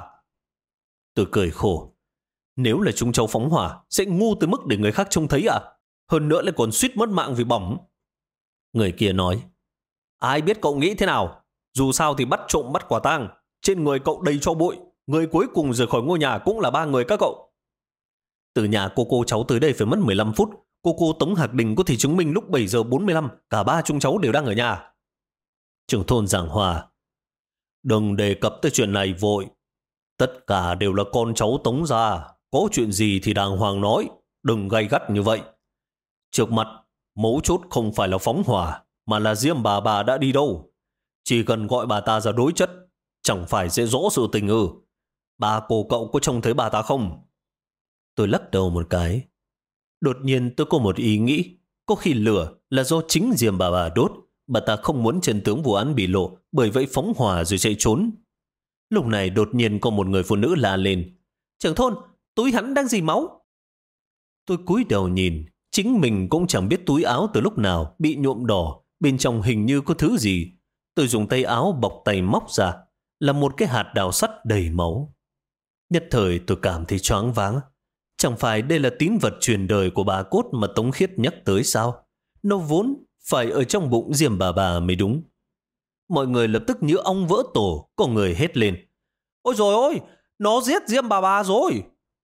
Tôi cười khổ. Nếu là chúng cháu phóng hỏa, sẽ ngu tới mức để người khác trông thấy à? Hơn nữa lại còn suýt mất mạng vì bỏng. Người kia nói, ai biết cậu nghĩ thế nào? Dù sao thì bắt trộm bắt quả tang, trên người cậu đầy tro bụi. Người cuối cùng rời khỏi ngôi nhà cũng là 3 người các cậu. Từ nhà cô cháu tới đây phải mất 15 phút. Cô Tống Hạc Đình có thể chứng minh lúc 7 giờ 45 cả 3 chúng cháu đều đang ở nhà. Trưởng thôn giảng hòa. Đừng đề cập tới chuyện này vội. Tất cả đều là con cháu Tống gia. Có chuyện gì thì đàng hoàng nói. Đừng gay gắt như vậy. Trước mặt, mấu chốt không phải là phóng hỏa, mà là Diêm bà đã đi đâu. Chỉ cần gọi bà ta ra đối chất, chẳng phải sẽ rõ sự tình ư? Ba cô cậu có trông thấy bà ta không? Tôi lắc đầu một cái. Đột nhiên tôi có một ý nghĩ. Có khi lửa là do chính Diêm bà đốt. Bà ta không muốn chân tướng vụ án bị lộ, bởi vậy phóng hỏa rồi chạy trốn. Lúc này đột nhiên có một người phụ nữ la lên. Trưởng thôn, túi hắn đang dì máu. Tôi cúi đầu nhìn. Chính mình cũng chẳng biết túi áo từ lúc nào bị nhuộm đỏ. Bên trong hình như có thứ gì. Tôi dùng tay áo bọc tay móc ra. Là một cái hạt đào sắt đầy máu. Nhất thời tôi cảm thấy choáng váng. Chẳng phải đây là tín vật truyền đời của bà cốt mà Tống Khiết nhắc tới sao? Nó vốn phải ở trong bụng Diêm bà mới đúng. Mọi người lập tức như ong vỡ tổ, có người hét lên. Ôi dồi ôi, nó giết Diêm bà rồi!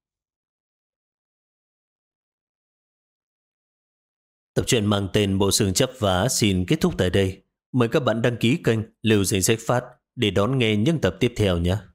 Tập truyện mang tên Bộ Xương Chắp Vá xin kết thúc tại đây. Mời các bạn đăng ký kênh Lưu Danh Sách Phát để đón nghe những tập tiếp theo nhé.